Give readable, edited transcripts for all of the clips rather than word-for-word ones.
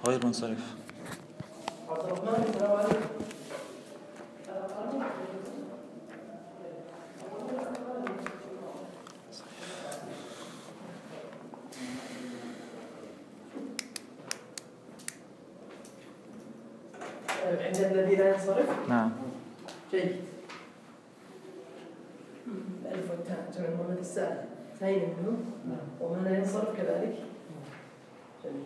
غير منصرف. عبد الرحمن السلام عليكم. عند الذي لا ينصرف؟ نعم. جيد. الألف والتاء جمع المؤنث السالم اثنين منهم وما لا ينصرف كذلك. جميل.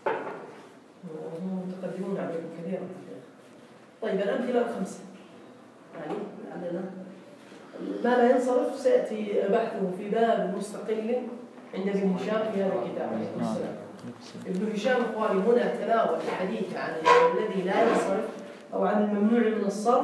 هم متقدمون عليكم كثيرا. طيب الأمثلة الخمسة يعني عندنا ما لا ينصرف سيأتي بحثه في باب مستقل عند ابن هشام في هذا الكتاب عليه السلام. ابن هشام اخواني هنا تناول الحديث عن الذي لا ينصرف او عن الممنوع من الصرف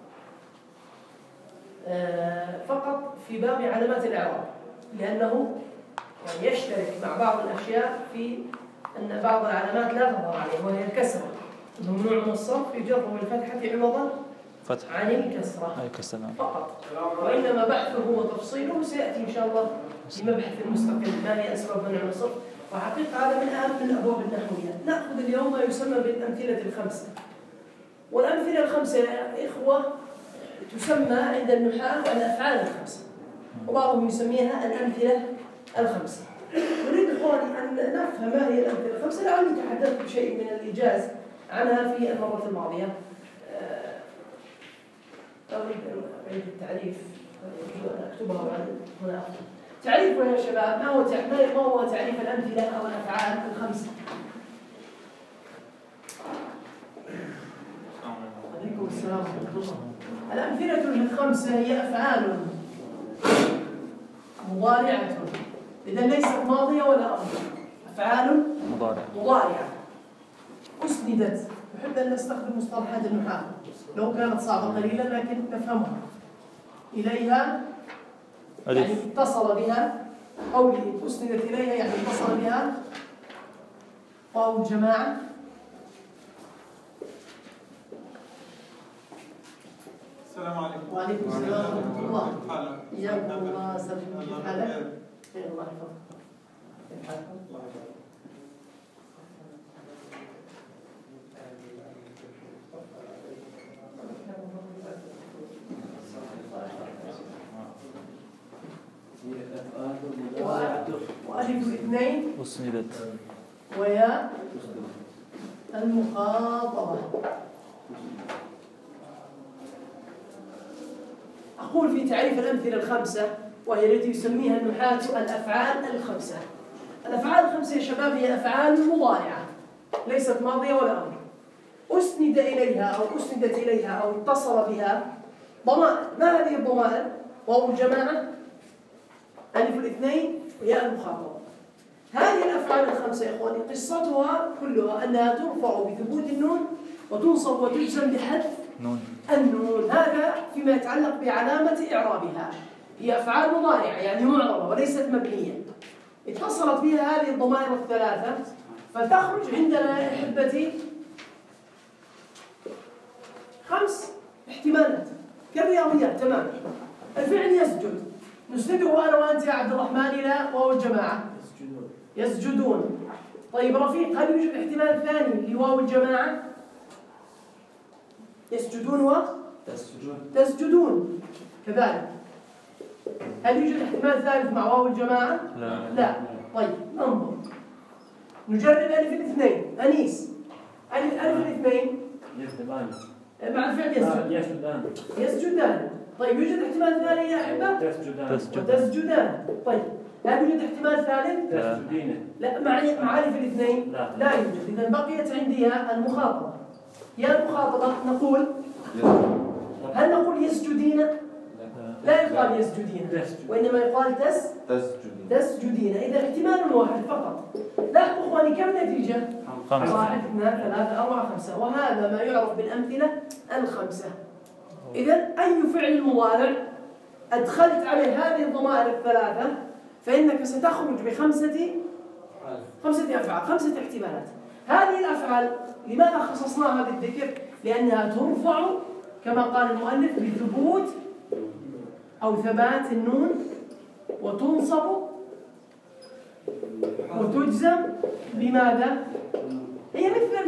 فقط في باب علامات الاعراب، لانه يعني يشترك مع بعض الاشياء في ان بعض العلامات لا تظهر عليه وهي الكسره. الممنوع من الصرف يجر بالفتحه عوضا عن الكسره فقط، وانما بحثه وتفصيله سياتي ان شاء الله في مبحث مستقل ما هي اسباب منع من الصرف. وحقيقة هذا من أهم الأبواب النحوية. نأخذ اليوم ما يسمى بالأمثلة الخمسة. والأمثلة الخمسة يا إخوة تسمى عند النحاة الأفعال الخمسة، وبعضهم يسميها الأمثلة الخمسة. نريد إخواني أن نفهم ما هي الأمثلة الخمسة، لعلي تحدثت بشيء من الإيجاز عنها في المرة الماضية. أريد أن أعيد التعريف، أكتبها هنا أفضل. تعريفه يا شباب ما هو تعريف الأمثلة أو الأفعال الخمسة؟ عليكم السلام ورحمة الله. الأمثلة الخمسة هي أفعال مضارعة، إذا ليست ماضية ولا أمر، أفعال مضارعة أسندت. نحب أن نستخدم مصطلحات النحاة لو كانت صعبة قليلا لكن نفهمها. إليها يعني اتصل بها، أو أسندت إليها يعني اتصل بها واو الجماعة. السلام عليكم. وعليكم السلام ورحمة الله. إياكم الله سلم. كيف حالك؟ خير الله يحفظك. كيف حالك؟ وألف الاثنين أسندت ويا المخاطبة. أقول في تعريف الأمثلة الخمسة وهي التي يسميها النحاة الأفعال الخمسة. الأفعال الخمسة يا شباب هي أفعال مضارعة ليست ماضية ولا أمر، أسند إليها أو أسندت إليها أو اتصل بها ضمائر. ما هذه الضمائر؟ واو الجماعة، ألف الاثنين وياء المخاطبة. هذه الأفعال الخمسة يا إخواني قصتها كلها أنها ترفع بثبوت النون وتنصب وتجزم بحذف النون. هذا فيما يتعلق بعلامة إعرابها. هي أفعال مضارعة يعني معربة وليست مبنية، اتصلت بها هذه الضمائر الثلاثة فتخرج عندنا يا أحبتي 5 احتمالات كالرياضيات تماما. الفعل يسجد، نسنده أنا وأنت يا عبد الرحمن إلى واو الجماعة يسجدون. طيب رفيق، هل يوجد احتمال ثاني لواو الجماعة؟ يسجدون تسجدون كذلك. هل يوجد احتمال ثالث مع واو الجماعة؟ لا. طيب ننظر، نجرب ألف الاثنين. أنيس، ألف الاثنين مع الفعل يسجدان. طيب يوجد احتمال ثاني يا أحبة؟ تسجدان. طيب هل يوجد احتمال ثالث؟ لا مع ألف الاثنين لا يوجد. إذا بقيت عندي المخاطبة. يا المخاطبة نقول، هل نقول يسجدين؟ لا يقال يسجدين وإنما يقال تسجدين. إذا احتمال واحد فقط. لاحظوا إخواني كم نتيجة؟ 1 2 3 4 5. وهذا ما يعرف بالأمثلة الخمسة. إذا أي فعل مضارع أدخلت عليه هذه الضمائر الثلاثة فإنك ستخرج بخمسة أفعال، 5 احتمالات. هذه الأفعال لماذا خصصناها بالذكر؟ لأنها ترفع كما قال المؤلف بثبوت أو ثبات النون، وتنصب وتجزم بماذا؟ هي مثل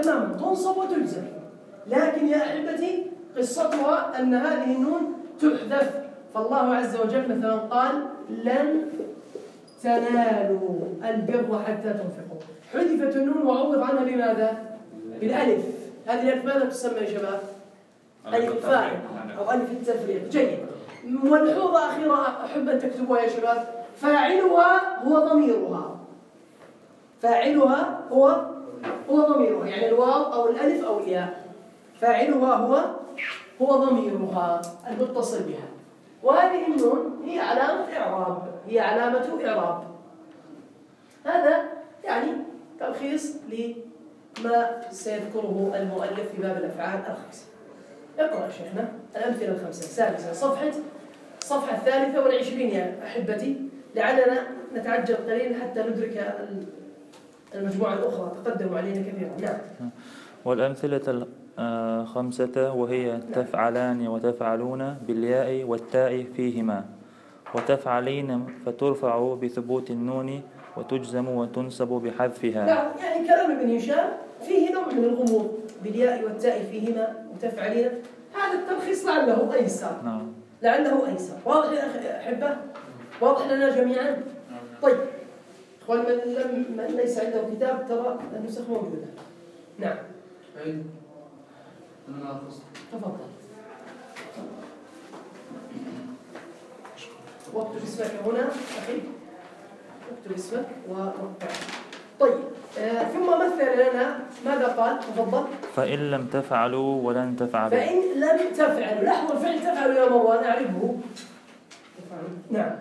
تماما، تنصب وتجزم. لكن يا أحبتي قصتها أن هذه النون تحذف. فالله عز وجل مثلا قال لن تنالوا البر حتى تنفقوا، حذفت النون وعوض عنها بماذا؟ بالألف. هذه الألف ماذا تسمى يا شباب؟ ألف الفاعل أو ألف التفريق. جيد. ملحوظة أخيرة أحب أن تكتبوها يا شباب، فاعلها هو ضميرها. فاعلها هو ضميرها، يعني الواو أو الألف أو الياء. فاعلها هو ضميرها المتصل بها. وهذه النون هي علامة إعراب. هذا يعني تلخيص لما سيذكره المؤلف في باب الأفعال الخمسة. اقرأ شيخنا الأمثلة الخمسة سادسا صفحة 23 يا أحبتي، لعلنا نتعجل قليلا حتى ندرك المجموعة الأخرى، تقدموا علينا كثيرا. نعم. والأمثلة الخمسة وهي تفعلان وتفعلون بالياء والتاء فيهما، وتفعلين فترفع بثبوت النون وتجزم وتنسب بحذفها. نعم، يعني كلام ابن هشام فيه نوع من الغموض، بالياء والتاء فيهما وتفعلين. هذا التلخيص لعله أيسر. نعم. لعله أيسر. واضح يا أحبة؟ واضح لنا جميعا؟ طيب إخوان، من ليس عنده كتاب ترى النسخ موجودة. نعم. تفضل. واكتب اسمك هنا أخي، اكتب اسمك ورقع. طيب ثم مثل لنا ماذا قال؟ تفضل. فإن لم تفعلوا ولن تفعلوا. فإن لم تفعلوا، لاحظوا الفعل تفعلوا يا مروان أعرفه. نعم.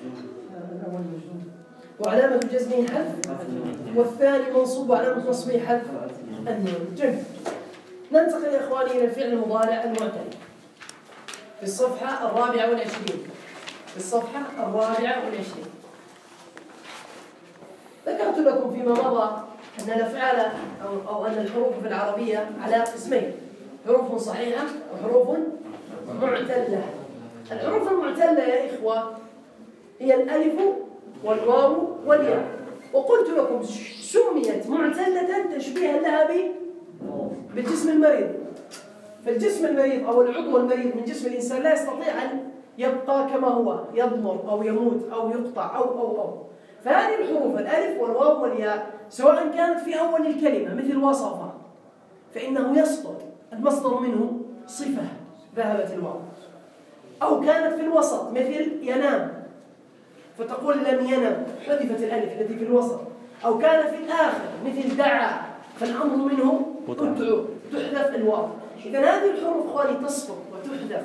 وعلامة جزمه حذف، والثاني منصوب وعلامة نصبه حذف النون. جميل. ننتقل يا إخواني إلى الفعل المضارع المعتل في الصفحة 24. ذكرت لكم فيما مضى أن الأفعال أو أن الحروف في العربية على قسمين، حروف صحيحة وحروف معتلة. الحروف المعتلة يا إخوة هي الألف والواو والياء، وقلت لكم سميت معتلة تشبيها لها بالجسم المريض. فالجسم المريض أو العضو المريض من جسم الإنسان لا يستطيع أن يبقى كما هو، يضمر أو يموت أو يقطع أو. فهذه الحروف الألف والواو والياء سواء كانت في أول الكلمة مثل وصف فإنه يسقط المصدر منه صفة ذهبت الواو، أو كانت في الوسط مثل ينام فتقول لم ينم حذفت الألف التي في الوسط، أو كان في الآخر مثل دعا فالأمر منه ادعو تحذف الواو. إذا هذه الحروف اخواني تسقط وتحذف.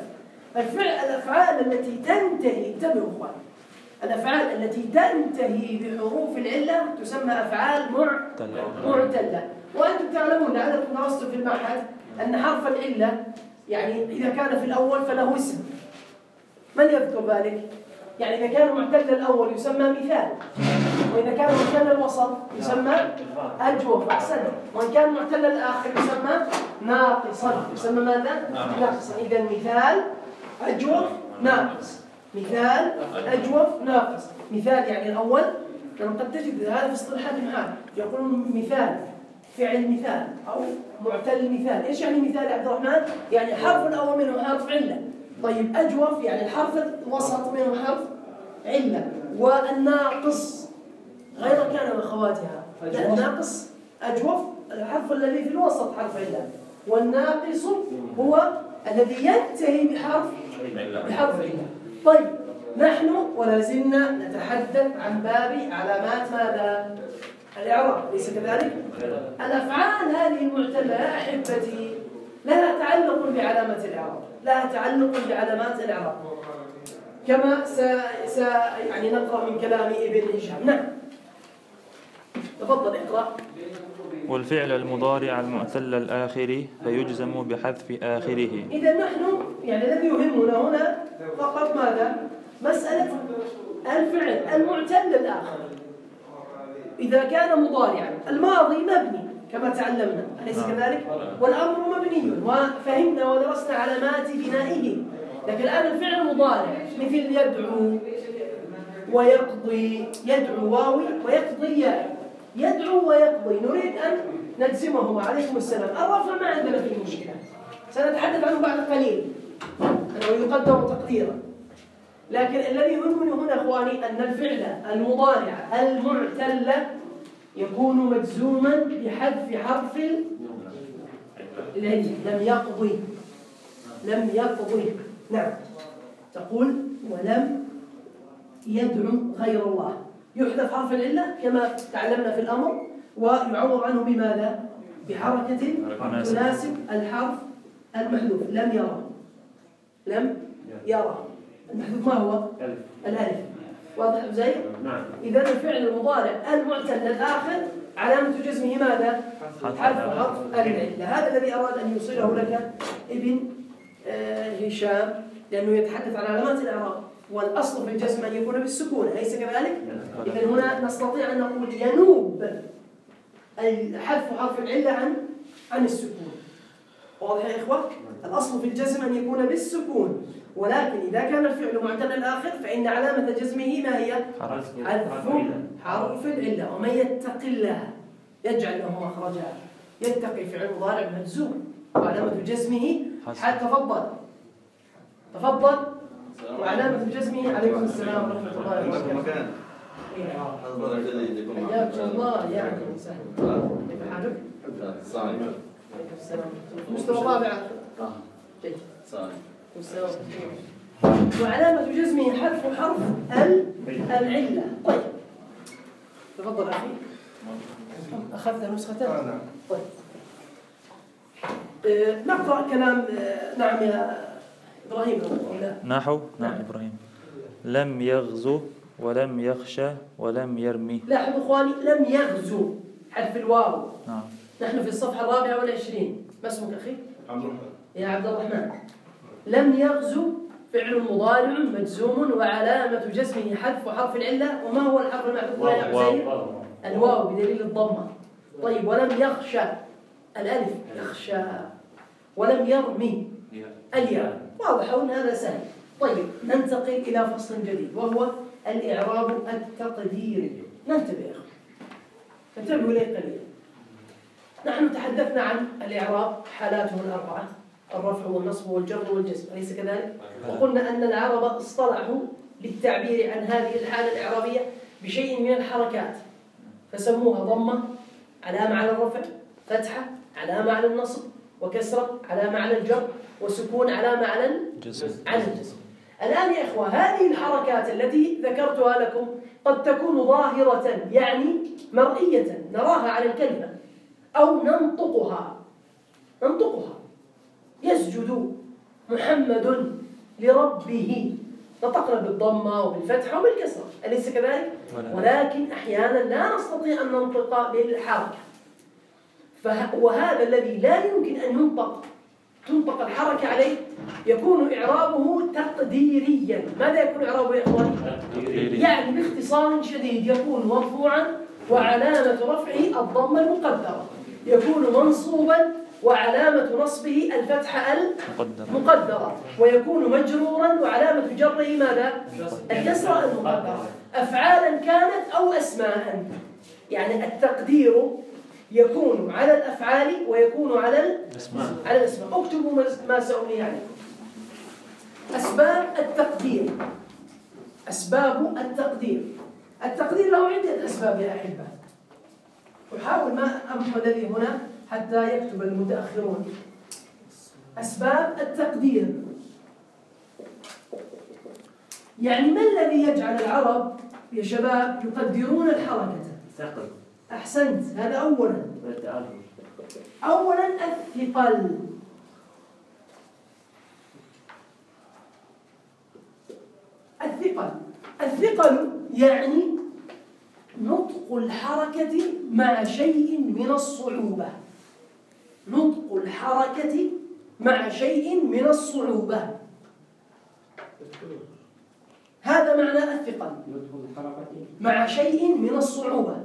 الأفعال التي تنتهي، انتبهوا اخواني، الأفعال التي تنتهي بحروف العلة تسمى أفعال معتلة. وأنتم تعلمون لعلكم درستم في المعهد أن حرف العلة يعني إذا كان في الأول فله اسم. من يذكر ذلك؟ يعني إذا كان معتل الأول يسمى مثال، وإذا كان معتل الوسط يسمى أجوف أحسن، وإن كان معتل الآخر يسمى ناقصا. يسمى ماذا؟ ناقصا. إذا مثال أجوف ناقص، مثال أجوف ناقص. مثال يعني الأول، لما قد تجد هذا في اصطلاحات المحال يقولون مثال فعل مثال أو معتل مثال. إيش يعني مثال يا عبد الرحمن؟ يعني الحرف الأول منه حرف علة. طيب أجوف يعني الحرف الوسط منه حرف علة، والناقص غير كان وأخواتها. الناقص أجوف الحرف الذي في الوسط حرف علة، والناقص هو الذي ينتهي بحرف علة. طيب نحن ولا زلنا نتحدث عن باب علامات ماذا؟ الإعراب، ليس كذلك؟ الأفعال هذه المعتلة يا أحبتي لها تعلق بعلامة الإعراب، لها تعلق بعلامات الإعراب كما يعني نقرأ من كلام ابن هشام. نعم تفضل اقرأ. والفعل المضارع المعتل الآخر فيجزم بحذف آخره. إذا نحن يعني الذي يهمنا هنا فقط ماذا؟ مسألة الفعل المعتل الآخر إذا كان مضارعا. الماضي مبني كما تعلمنا أليس كذلك؟ والأمر مبني وفهمنا ودرسنا علامات بنائه. لكن الآن الفعل المضارع مثل يدعو ويقضي، يدعو واوي ويقضي ياء، يدعو ويقضي. نريد أن نجزمهما. عليكم السلام. الرفع ما عندنا فيه مشكلة، سنتحدث عنه بعد قليل أنه يقدر تقديرا. لكن الذي يهمني هنا أخواني أن الفعل المضارع المعتل يكون مجزوما بحذف حرف العلة. لم يقضي. نعم، تقول ولم يدعو غير الله، يحذف حرف العلة كما تعلمنا في الأمر، ويعوض عنه بماذا؟ بحركة تناسب الحرف المحذوف. لم يرى. المحذوف ما هو؟ الألف. واضح زي؟ نعم. إذا الفعل المضارع المعتل الآخر علامة جزمه ماذا؟ حذف حرف العلة. هذا الذي أراد أن يوصله لك ابن هشام، لأنه يتحدث عن علامات الإعراب، والأصل في الجزم أن يكون بالسكون، أليس كذلك؟ إذا هنا نستطيع أن نقول ينوب حذف حرف العلة عن السكون. واضح يا إخوة؟ الأصل في الجزم أن يكون بالسكون، ولكن إذا كان الفعل معتل الآخر فإن علامة جزمه ما هي؟ حذف حرف العلة. ومن يتق الله يجعل له مخرجا. يتقي فعل مضارع مجزوم وعلامة جزمه تفضل وعلامة جزمه. عليكم السلام ورحمة الله وبركاته. حياك الله يا أهلا وسهلا. كيف حالك؟ صحيح. السلام. مستوى الرابع. جيد. صحيح. وعلامة جزمه حذف حرف العلة. طيب تفضل أخي. أخذت نسختين؟ نعم. طيب نقرأ كلام. نعم يا إبراهيم. نحو. نعم إبراهيم. لم يغزو ولم يخشى ولم يرمي. لاحظوا إخواني، لم يغزو حذف الواو. نعم. نحن في الصفحة 24. ما اسمك أخي؟ عبد الرحمن. يا عبد الرحمن. لم يغزو فعل مضارع مجزوم وعلامة جزمه حذف حرف العلة. وما هو الحرف المحذوف يا حسين؟ الواو بدليل الضمة. طيب ولم يخشى الألف يخشى. ولم يرمي الياء. واضح أن هذا سهل. طيب ننتقل إلى فصل جديد وهو الإعراب التقديري. ننتبه يا أخي، انتبهوا لي قليلا. نحن تحدثنا عن الإعراب حالاته الأربعة: الرفع والنصب والجر والجزم، أليس كذلك؟ وقلنا أن العرب اصطلحوا للتعبير عن هذه الحالة الإعرابية بشيء من الحركات، فسموها ضمة علامة على الرفع، فتحة علامة على النصب، وكسرة علامة على الجر، وسكون علامة على الجزم. الآن يا إخوة، هذه الحركات التي ذكرتها لكم قد تكون ظاهرة يعني مرئية نراها على الكلمة، أو ننطقها. يسجد محمد لربه، نطقنا بالضمة وبالفتحة وبالكسرة، أليس كذلك؟ ولكن أحيانا لا نستطيع أن ننطق بالحركة، وهذا الذي لا يمكن أن تنطق الحركة عليه يكون إعرابه تقديريا. ماذا يكون إعرابه يا إخواني؟ يعني باختصار شديد يكون مرفوعا وعلامة رفعه الضمة المقدرة، يكون منصوبا وعلامة نصبه الفتحة المقدرة، ويكون مجرورا وعلامة جره ماذا؟ الكسرة المقدرة، أفعالا كانت أو أسماء. يعني التقدير يكون على الأفعال ويكون على الأسماء. اكتبوا ما سأقول يعني. أسباب التقدير. التقدير له عدة أسباب يا أحبة. أحاول ما أمحو الذي هنا حتى يكتب المتأخرون. أسباب التقدير يعني ما الذي يجعل العرب يا شباب يقدرون الحركة؟ أحسنت، هذا أولا. الثقل. الثقل يعني نطق الحركة مع شيء من الصعوبة. هذا معنى الثقل، مع شيء من الصعوبة.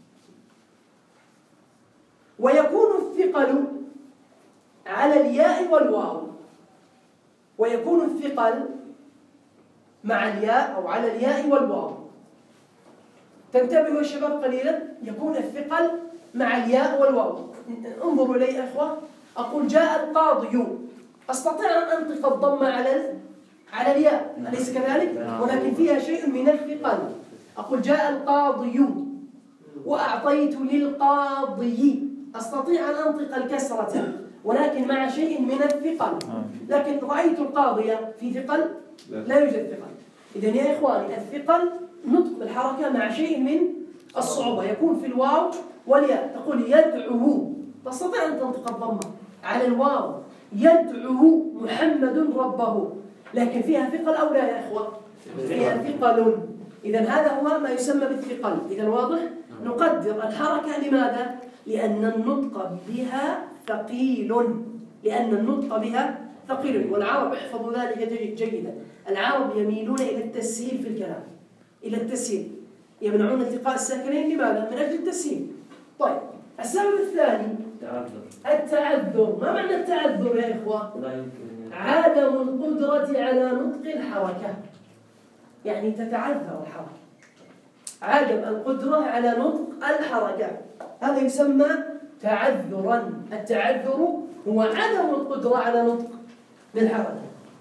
ويكون الثقل على الياء والواو، ويكون الثقل مع الياء أو على الياء والواو. تنتبهوا يا شباب قليلا، يكون الثقل مع الياء والواو. انظروا إلي يا إخوة، أقول جاء القاضي، أستطيع أن أنطق الضمة على الياء، أليس كذلك؟ ولكن فيها شيء من الثقل. أقول جاء القاضي وأعطيت للقاضي، أستطيع أن أنطق الكسرة ولكن مع شيء من الثقل. لكن رأيت القاضي في ثقل؟ لا يوجد ثقل. إذن يا إخواني الثقل نطق الحركة مع شيء من الصعوبة، يكون في الواو والياء. تقول يدعو، تستطيع أن تنطق الضمة على الواو، يدعو محمد ربه، لكن فيها ثقل أو لا يا إخوة؟ فيها ثقل. إذن هذا هو ما يسمى بالثقل. إذن واضح؟ نقدر الحركة لماذا؟ لأن النطق بها ثقيل، لأن النطق بها ثقيل. والعرب احفظوا ذلك جيدا، العرب يميلون إلى التسهيل في الكلام، إلى التسهيل، يمنعون التقاء الساكنين. لماذا؟ من أجل التسهيل. طيب السبب الثاني التعذر. ما معنى التعذر يا إخوة؟ عدم القدرة على نطق الحركة، يعني تتعذر الحركة، عدم القدرة على نطق الحركة، هذا يسمى تعذرا. التعذر هو عدم القدرة على نطق بالحركة،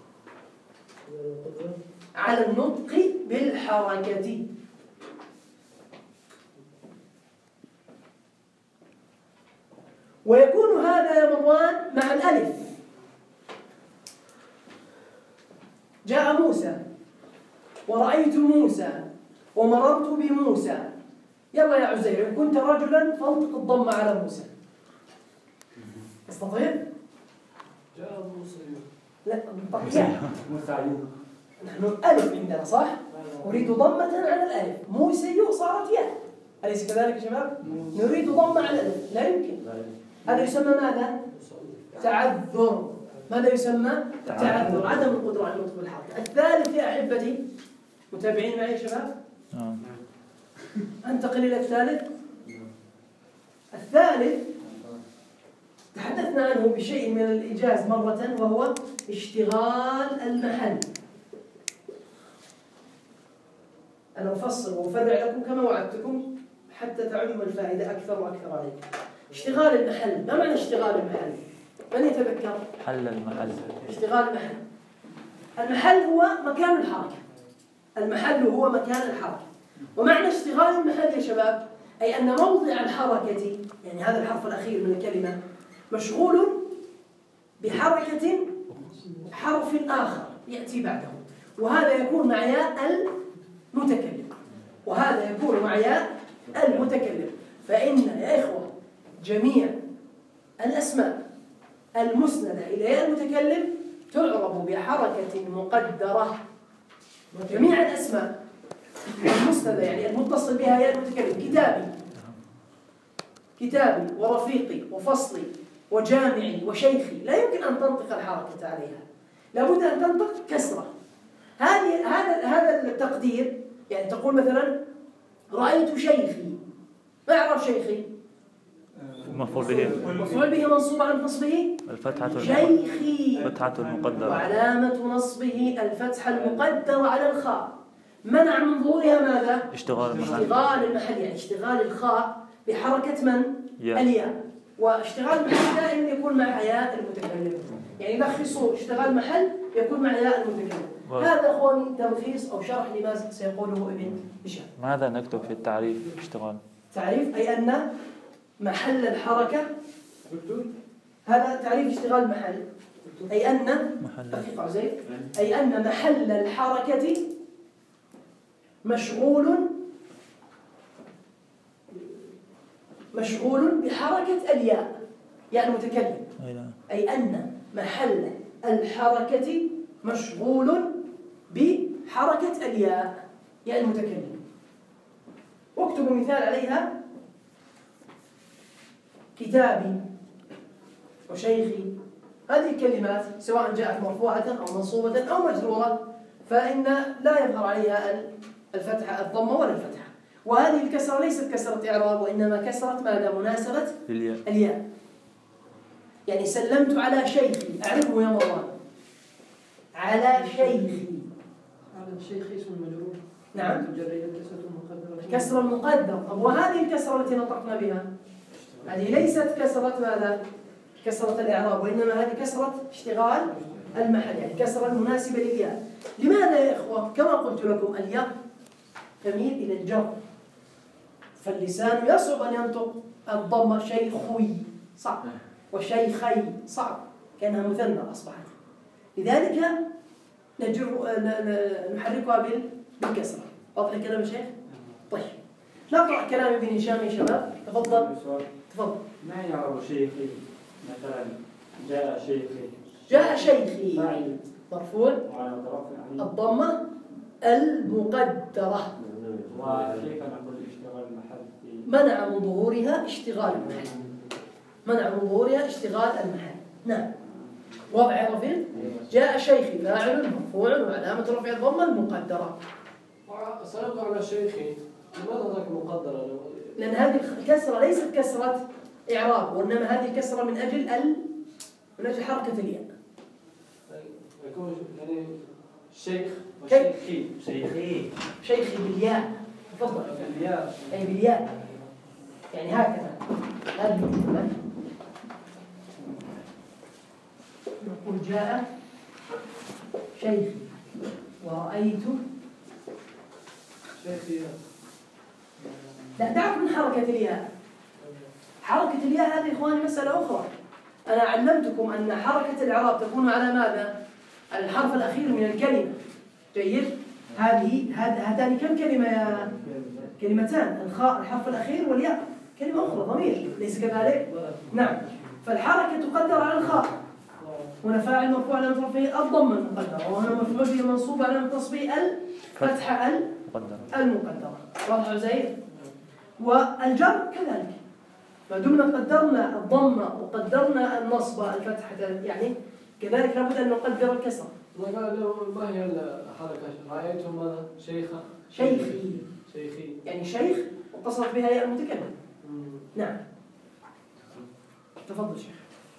على النطق بالحركة. ويكون هذا يا مروان مع الألف. جاء موسى ورأيت موسى ومررت بموسى. يلا يا عزير، إن كنت رجلا فانطق الضمة على موسى. تستطيع؟ جاء موسى لا موسى نحن ألف عندنا صح؟ أريد ضمة على الألف. موسى صارت ياء، أليس كذلك يا شباب؟ نريد ضمة على الألف، لا يمكن. هذا يسمى ماذا؟ تعذر. ماذا يسمى؟ تعذر، عدم القدرة على النطق بالحركة. الثالث يا أحبتي، متابعين معي يا شباب؟ أنتقل إلى الثالث. الثالث تحدثنا عنه بشيء من الإيجاز مرة، وهو اشتغال المحل. أنا أفصل وأفرع لكم كما وعدتكم حتى تعم الفائدة أكثر وأكثر عليكم. اشتغال المحل، ما معنى اشتغال المحل؟ من يتذكر؟ حل المحل. اشتغال المحل، المحل هو مكان الحركة، المحل هو مكان الحركة. ومعنى اشتغال المحل يا شباب أي أن موضع الحركة، يعني هذا الحرف الأخير من الكلمة، مشغول بحركة حرف آخر يأتي بعده، وهذا يكون مع ياء المتكلم، وهذا يكون مع ياء المتكلم. فإن يا إخوة جميع الأسماء المسندة إلى ياء المتكلم تعرب بحركة مقدرة. جميع الأسماء المسندة يعني المتصل بها ياء المتكلم، كتابي ورفيقي وفصلي وجامعي وشيخي، لا يمكن أن تنطق الحركة عليها، لابد أن تنطق كسرة. هذا التقدير، يعني تقول مثلا رأيت شيخي، ما أعرف شيخي؟ مفعول به منصوب على نصبه شيخي، فتحة المقدرة، وعلامة نصبه الفتحة المقدرة على الخاء، منع من ظهورها ماذا؟ اشتغال المحل، يعني اشتغال الخاء بحركة من؟ الياء. واشتغال المحل دائما يكون مع ياء المتكلم، يعني لخصوا اشتغال محل يكون مع ياء المتكلم. هذا اخواني تلخيص او شرح لما سيقوله ابن هشام. ماذا نكتب في التعريف اشتغال؟ تعريف أي أن محل الحركة، هذا تعريف اشتغال محل، أي أن دقيقة زين، أي أن محل الحركة مشغول بحركة الياء، ياء المتكلم، أي أن محل الحركة مشغول بحركة الياء، ياء المتكلم. واكتبوا مثال عليها: كتابي وشيخي. هذه الكلمات سواء جاءت مرفوعة أو منصوبة أو مجرورة فإن لا يظهر عليها الفتحة الضمة ولا الفتحة. وهذه الكسرة ليست كسرة إعراب، وإنما كسرة ماذا؟ مناسبة الياء. يعني سلمت على شيخي، أعرفه يا مروان، على شيخي. على الشيخ اسم مجرور. نعم. كسر المقدر. طب وهذه الكسرة التي نطقنا بها هذه ليست كسرة ماذا؟ كسرة الإعراب، وإنما هذه كسرة اشتغال المحل، يعني كسرة المناسبة للياء. لماذا يا إخوة؟ كما قلت لكم الياء تميل إلى الجر، فاللسان يصعب أن ينطق الضمة شيخوي صعب، وشيخي صعب، كأنها مثنى أصبحت، لذلك نحركها بالكسرة. واضح الكلام يا شيخ؟ طيب نقرأ كلام ابن هشام يا شباب، تفضل. تفضل. ما يعرف شيخي مثلا جاء شيخي؟ جاء شيخي مرفوع الضمة المقدرة، وكيف نقول اشتغال المحل؟ منع من ظهورها اشتغال المحل، منع من ظهورها اشتغال المحل. نعم واضح يا رفيق؟ جاء شيخي فاعل مرفوع وعلامة رفع الضمة المقدرة. سنقرأ على شيخي، لماذا ذاك مقدرة؟ لأن هذه الكسرة ليست كسرة إعراب، وإنما هذه كسرة من أجل حركة الياء. يكون يعني شيخ وشيخي. شيخي بالياء. تفضل. بالياء. أي بالياء، يعني هكذا. هذه الكلمة نقول جاء شيخي ورأيت شيخي. لا دعك من حركة الياء. حركة الياء هذه إخواني مسألة أخرى. أنا علمتكم أن حركة الإعراب تكون على ماذا؟ على الحرف الأخير من الكلمة. جيد؟ هاتان كم كلمة يا؟ كلمتان، الحرف الأخير والياء كلمة أخرى ضمير، ليس كذلك؟ نعم. فالحركة تقدر على الخاء، هنا فاعل مرفوع علامة رفعه الضمة المقدرة، وهنا مفعول به منصوب علامة تصبيح الفتحة المقدرة. واضح يا زيد؟ والجر كذلك، ما دمنا قدرنا الضمة وقدرنا النصب الفتحة يعني كذلك لابد أن نقدر الكسر. ما هي الحركة؟ رأيت ماذا؟ شيخي يعني شيخ واتصلت بها ياء المتكلم. نعم تفضل شيخ.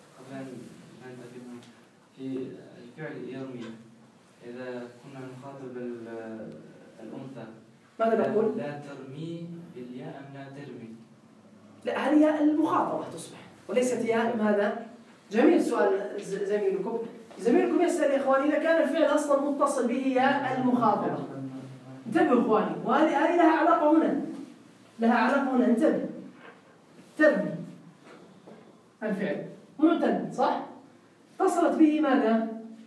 في الفعل يرمي، إذا كنا نخاطب الأنثى ماذا نقول؟ لا ترمي بالياء أم لا ترمي؟ لا هذه ياء المخاطبة تصبح، وليست ياء ماذا؟ جميل سؤال زميلكم. زميلكم يسأل يا إخواني إذا كان الفعل أصلا متصل به ياء المخاطبة. انتبهوا إخواني، وهذه لها علاقة هنا، انتبه. ترمي الفعل معتل صح؟ اتصلت به ماذا؟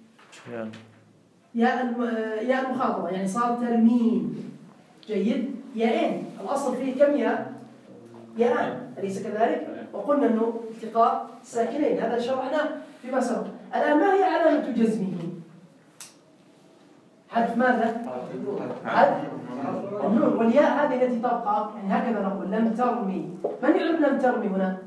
ياء المخاطبة، يعني صار ترميم. جيد؟ ياءين، الأصل فيه كم ياءان، أليس كذلك؟ وقلنا أنه التقاء ساكنين، هذا شرحناه فيما سبق. الآن ما هي علامة جزمه؟ حذف ماذا؟ حذف النون، والياء هذه التي تبقى، يعني هكذا نقول لم ترمي. من يعرف لم ترمي هنا؟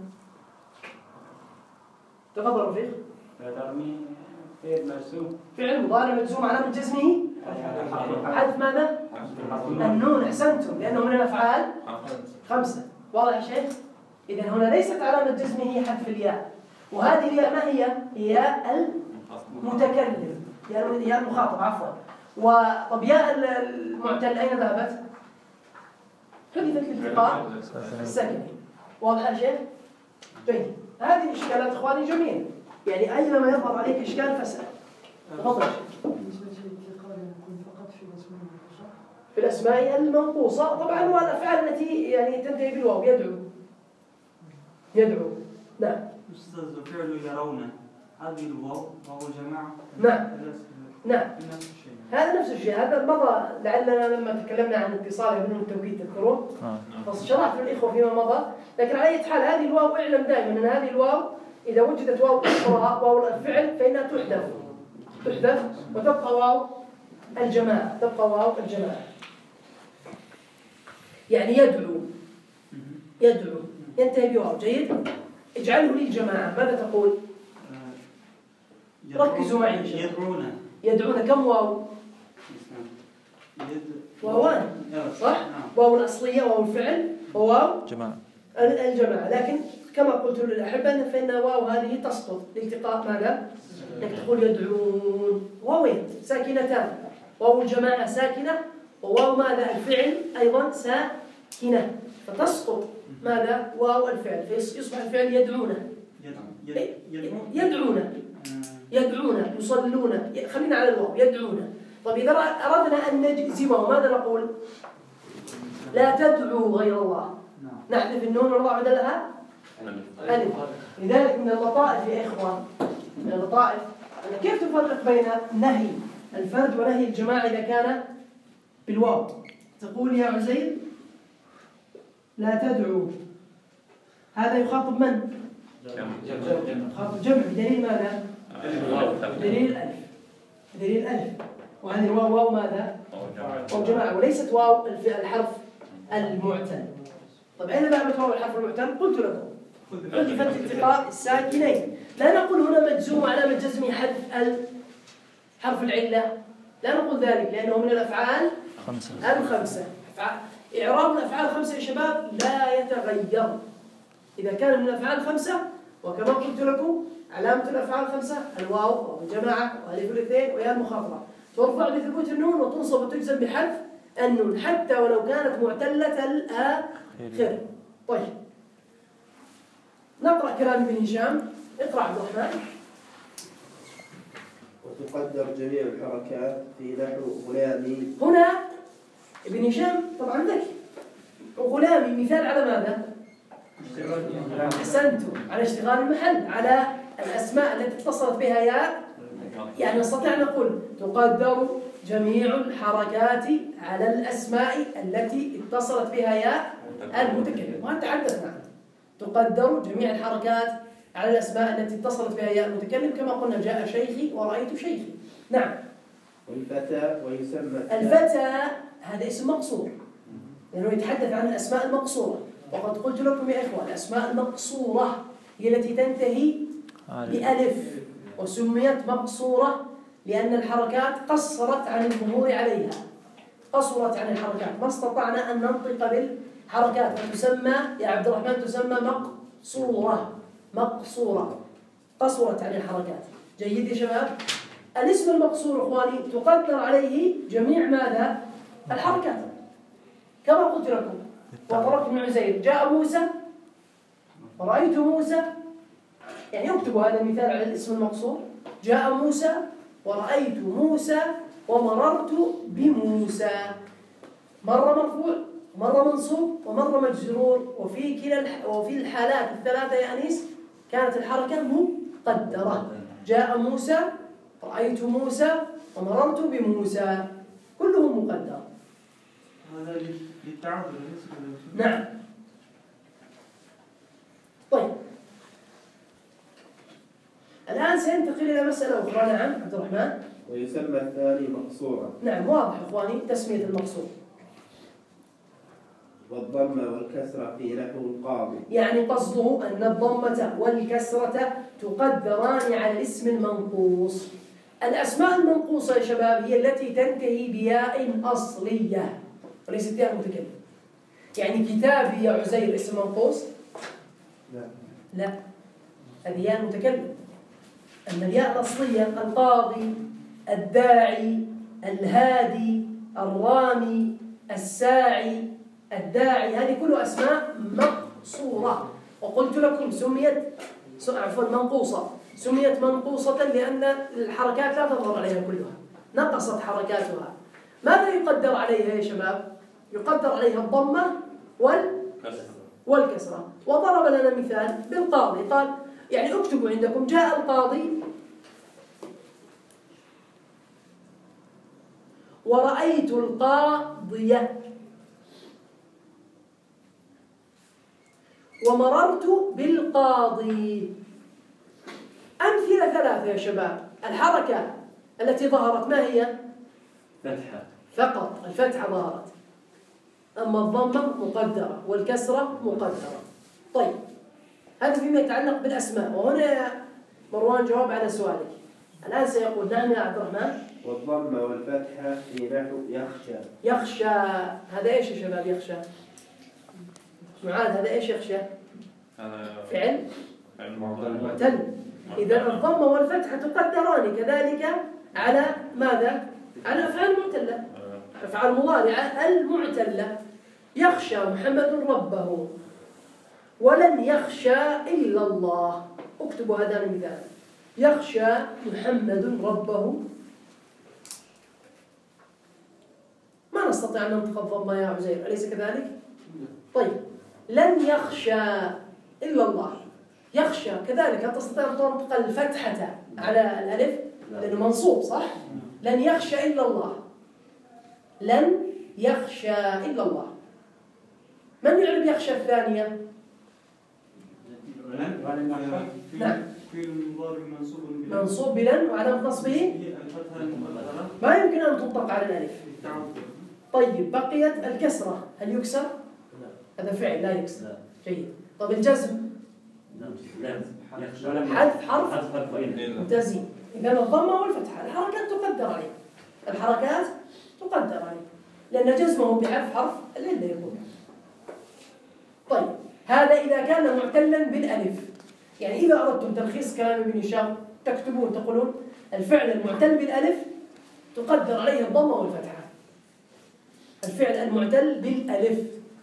تفضل رفيق. ترمي فعل مرسوم، فعل مضارع مجزوم علامة جزمه حذف ماذا؟ النون. احسنتم، لأنه من الأفعال 5. واضح يا شيخ؟ إذا هنا ليست علامة جزمه حذف الياء، وهذه الياء ما هي؟ ياء المتكلم، ياء المخاطب عفوا. وطب ياء المعتل أين ذهبت؟ حذفت الالتقاء الساكنين. واضح يا شيخ؟ جيد. هذه الإشكالات إخواني جميلة، يعني أينما يظهر عليك إشكال فاسأل. تفضل يا شيخ. في الأسماء المنقوصة طبعا هو الأفعال التي يعني تنتهي بالواو، يدعو. نعم. أستاذ فعل يرون، هذه الواو جماعة. نعم هذا نفس الشيء، هذا مضى لعلنا لما تكلمنا عن اتصال بنون التوكيد تذكرون؟ فشرحت للإخوة فيما مضى، لكن على أي حال هذه الواو اعلم دائما أن هذه الواو إذا وجدت واو أخرى واو الفعل فإنها تحذف وتبقى واو الجماعة، يعني يدعو ينتهي بواو. جيد؟ اجعله للجماعة. ماذا تقول؟ ركزوا معي. يدعون كم واو؟ واوان صح؟ واو الأصلية واو الفعل وواو الجماعة، لكن كما قلت للأحبة فإن واو هذه تسقط لالتقاء ماذا؟ انك تقول يدعون. واوين ساكنتان، واو الجماعة ساكنة وواو ماذا؟ الفعل أيضا كنة، فتسقط ماذا؟ واو الفعل، فيصبح الفعل يدعونه. يدعون يصلون، خلينا على الواو يدعون. طيب إذا أردنا أن نجزمه ماذا نقول؟ لا تدعوا غير الله، نحذف النون ونضع بدلها ألف. لذلك من اللطائف يا إخوان، من اللطائف كيف تفرق بين نهي الفرد ونهي الجماعة إذا كان بالواو؟ تقول يا عزير لا تدعوا، هذا يخاطب من؟ يخاطب جمع بدليل ماذا؟ دليل الألف، دليل الألف، وهذه الواو واو ماذا؟ واو جماعة، وليست واو الحرف المعتل. طيب أين ذهبت واو الحرف المعتل؟ قلت لكم حذفت التقاء الساكنين. لا نقول هنا مجزوم علامة جزم حذف حرف العلة، لا نقول ذلك لأنه من الأفعال الخمسة. إعراب الأفعال الخمسة يا شباب لا يتغير إذا كان من الأفعال الخمسة، وكما قلت لكم علامة الأفعال الخمسة الواو والجماعة وألف الاثنين ويا المخاطبة، ترفع بثبوت النون وتنصب وتجزم بحذف النون حتى ولو كانت معتلة الآخر. طيب نقرأ كلام ابن هشام. اقرأ عبد الرحمن. وتقدر جميع الحركات في نحو غلامي. هنا ابن هشام طبعا ذكي، وغلامي مثال على ماذا؟ أحسنتم، على اشتغال المحل، على الأسماء التي اتصلت بها ياء. يعني نستطيع أن نقول تقدر جميع الحركات على الأسماء التي اتصلت بها ياء المتكلم، وهذا تحدثنا عنه. تقدر جميع الحركات على الأسماء التي اتصلت بها ياء المتكلم، كما قلنا جاء شيخي ورأيت شيخي. نعم. والفتى ويسمى الفتى هذا اسم مقصور لأنه يتحدث عن الأسماء المقصورة، وقد قلت لكم يا إخوان الأسماء المقصورة هي التي تنتهي بألف، وسميت مقصورة لأن الحركات قصرت عن الظهور عليها، قصرت عن الحركات، ما استطعنا أن ننطق بالحركات، فتسمى يا عبد الرحمن تسمى مقصورة. مقصورة قصرت عن الحركات. جيد يا شباب؟ الاسم المقصور إخواني تقدر عليه جميع ماذا؟ الحركات، كما قلت لكم وضربت من عزير جاء موسى ورأيت موسى، يعني اكتبوا هذا المثال على الاسم المقصور. جاء موسى ورأيت موسى ومررت بموسى، مرة مرفوع مرة منصوب ومرة مجرور، وفي الحالات الثلاثة يا أنيس كانت الحركة مقدرة. جاء موسى رأيت موسى ومررت بموسى، كله مقدر. هذا للتعرض. نعم. طيب الآن سينتقل إلى مسألة أخرى. نعم عبد الرحمن. ويسمى الثاني مقصورا. نعم واضح إخواني تسمية المقصور. والضمة والكسرة في نحو القاضي، يعني قصده أن الضمة والكسرة تقدران على الاسم المنقوص. الأسماء المنقوصة يا شباب هي التي تنتهي بياء أصلية وليست ياء متكلم. يعني كتابي يا عزير اسم منقوص؟ لا، هذه ياء متكلم. أما الياء الأصلية القاضي، الداعي، الهادي، الرامي، الساعي، الداعي، هذه كلها أسماء مقصورة. وقلت لكم منقوصة، سميت منقوصة لأن الحركات لا تظهر عليها كلها، نقصت حركاتها. ماذا يقدر عليها يا شباب؟ يقدر عليها الضمة والكسرة. وضرب لنا مثال بالقاضي، قال يعني اكتبوا عندكم جاء القاضي ورأيت القاضية ومررت بالقاضي. أمثلة ثلاثة يا شباب. الحركة التي ظهرت ما هي؟ فتحة فقط، الفتحة ظهرت، أما الضمة مقدرة والكسرة مقدرة. طيب هذا فيما يتعلق بالأسماء. وهنا مروان جواب على سؤالك. الآن سيقول نعم يا عبد الرحمن. والضمة والفتحة في نحو يخشى. يخشى هذا إيش يا شباب؟ يخشى معاذ هذا إيش يخشى؟ فعل معتل. إذا الضمة والفتحة تقدران كذلك على ماذا؟ على أفعال المعتلة، أفعال مضارعة المعتلة. يخشى محمد ربه ولن يخشى إلا الله. اكتبوا هذا المثال. يخشى محمد ربه، ما نستطيع أن ننطق الضمة يا عزير، أليس كذلك؟ طيب، لن يخشى إلا الله. يخشى كذلك، هل تستطيع أن تنطق الفتحة على الألف؟ لأنه منصوب صح؟ لن يخشى إلا الله. لن يخشى إلا الله. من يعرف يخشى الثانية؟ نعم. منصوب بلن وعلامة نصبه ما يمكن أن تنطق على الألف. طيب، بقيت الكسرة، هل يكسر؟ هذا فعل لا يكسر. جيد. طب الجزم؟ حذف حرف ممتازين. إذا الضمة والفتحة الحركات تقدر عليه. الحركات تقدر عليه لأن جزمه بحذف حرف العلة يكون. طيب، هذا إذا كان معتلا بالألف. يعني إذا أردتم تلخيص كلام ابن هشام تكتبون تقولون الفعل المعتل بالألف تقدر عليه الضمة والفتحة. الفعل المعتل بالألف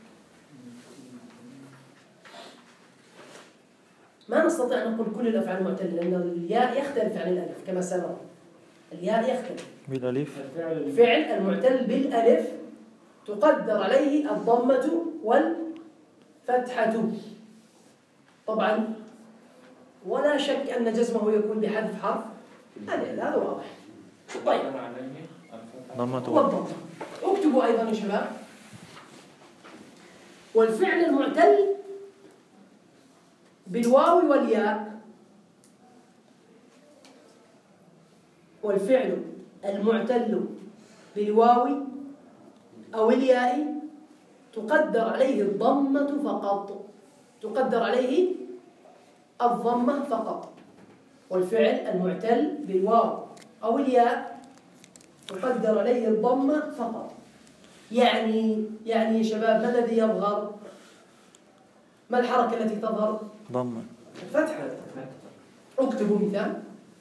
ما نستطيع أن نقول كل الأفعال معتلة لأن الياء يختلف عن الألف كما سنرى. الياء يختلف بالألف. الفعل المعتل بالألف تقدر عليه الضمة والفتحة. طبعا ولا شك أن جزمه يكون بحذف حرف، هذا واضح. طيب، ضمة. اكتبوا أيضا يا شباب. والفعل المعتل بالواو والياء. والفعل المعتل بالواو أو الياء تقدر عليه الضمة فقط. تقدر عليه الضمة فقط. والفعل المعتل بالواو أو الياء تقدر عليه الضمة فقط. يعني يا شباب ما الذي يظهر؟ ما الحركة التي تظهر؟ ضمة. الفتحة. اكتبوا مثال.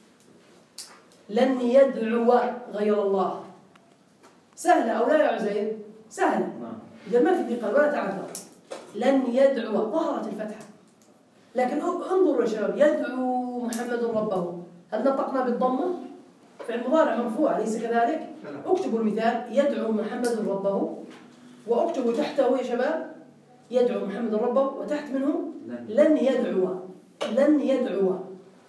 لن يدعو غير الله. سهلة أو لا يا عزيز؟ سهلة. إذا ما في ثقل ولا تعذر. لن يدعو ظهرت الفتحة. لكن انظروا يا شباب، يدعو محمد ربه، هل نطقنا بالضمة؟ فعل مضارع مرفوع أليس كذلك؟ اكتبوا المثال يدعو محمد ربه، واكتبوا تحته يا شباب يدعو محمد ربه، وتحت منه لن يدعو. لن يدعو.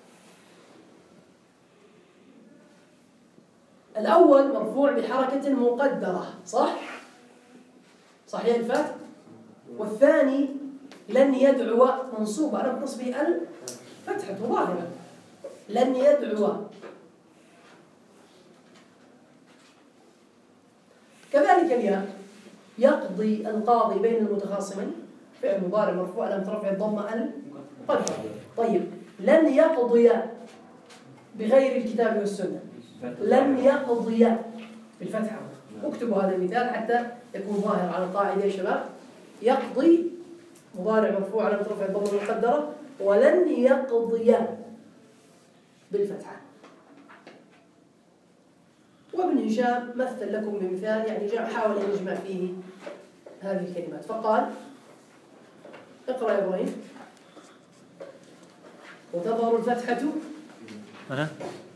الأول مرفوع بحركة مقدرة صح؟ صحيح الفتح؟ والثاني لن يدعو منصوب على نصبه الفتحة ظاهرة. لن يدعو. كذلك الياء يقضي القاضي بين المتخاصمين، فعل مضارع مرفوع علامة رفعه الضمة القدر. طيب، لن يقضي بغير الكتاب والسنة. لن يقضي بالفتحة. اكتبوا هذا المثال حتى يكون ظاهر على القاعدة يا شباب. يقضي مضارع مرفوع علامة رفعه الضمة المقدرة، ولن يقضي بالفتحة. وابن هشام مثل لكم بمثال يعني حاول أن يجمع فيه هذه الكلمات فقال اقرأ يا إبراهيم. وتظهر الفتحة أنا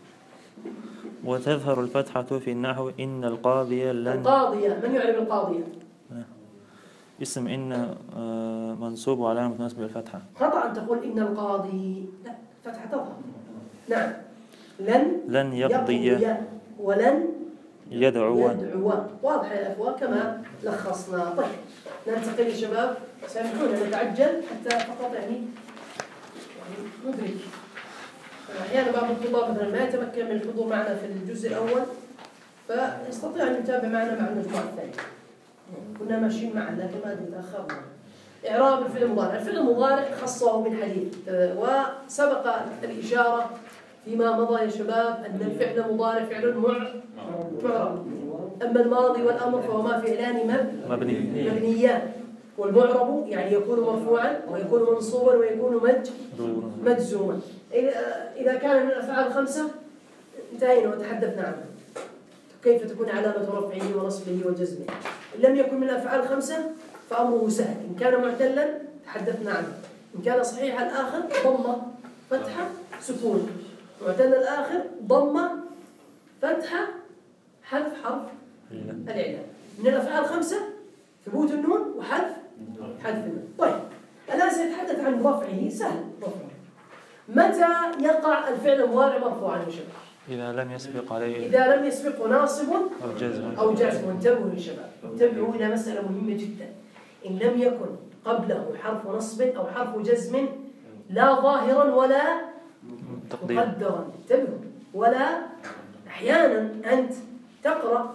وتظهر الفتحة في النحو إن القاضية لن. القاضية من يعرف القاضية؟ اسم إن منصوب وعلامة نصب الفتحة. خطأ أن تقول إن القاضي، لا، فتحة تظهر. نعم. لن يقضي ولن يدعو. واضح يا أخوة كما لخصنا. طيب، ننتقل يا شباب، سامحونا نتعجل حتى فقط يعني ندرك. أحيانا بعض الطلاب مثلا ما يتمكن من الحضور معنا في الجزء الأول فيستطيع أن يتابع معنا مع المجموعة الثانية. كنا ماشيين معا لكن ما أدري تأخرنا. إعراب الفعل المضارع. الفعل المضارع خصه بالحديث، وسبق الإشارة فيما مضى يا شباب أن الفعل المضارع فعل معرب. أما الماضي والأمر فهما فعلان مبنيان. والمعرب يعني يكون مرفوعا ويكون منصوبا ويكون مجزوما. إذا كان من الأفعال الخمسة انتهينا وتحدثنا عنها كيف تكون علامة رفعه ونصبه وجزمه. إن لم يكن من الأفعال الخمسة فأمره سهل. إن كان معتلا تحدثنا عنه، إن كان صحيح الآخر ضمة فتحة سكون، معتل الآخر ضمة فتحة حذف حرف الإعلان. من الأفعال 5 ثبوت النون وحذف النون. طيب الآن سيتحدث عن رفعه. سهل رفعه. متى يقع الفعل المضارع مرفوعا يا شباب؟ إذا لم يسبق عليه إذا لم يسبقه ناصب أو جزم. انتبهوا يا شباب، انتبهوا إلى مسألة مهمة جدا. إن لم يكن قبله حرف نصب أو حرف جزم لا ظاهرا ولا مقدرا، انتبهوا. ولا أحيانا أنت تقرأ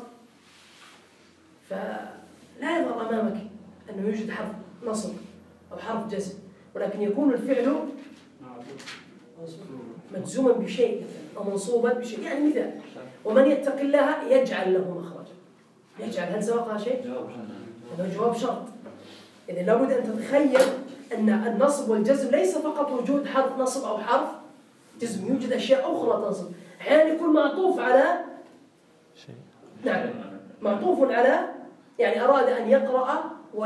فلا يظهر أمامك أنه يوجد حرف نصب أو حرف جزم، ولكن يكون الفعل مجزوما بشيء أو منصوبا بشيء. يعني مثال: ومن يتق الله يجعل له مخرجا. يجعل هل سبقها شيء؟ هذا جواب شرط. إذا لابد أن تتخيل أن النصب والجزم ليس فقط وجود حرف نصب أو حرف جزم، يوجد أشياء أخرى تنصب. أحيانا يكون معطوف على شيء. نعم، معطوف على، يعني أراد أن يقرأ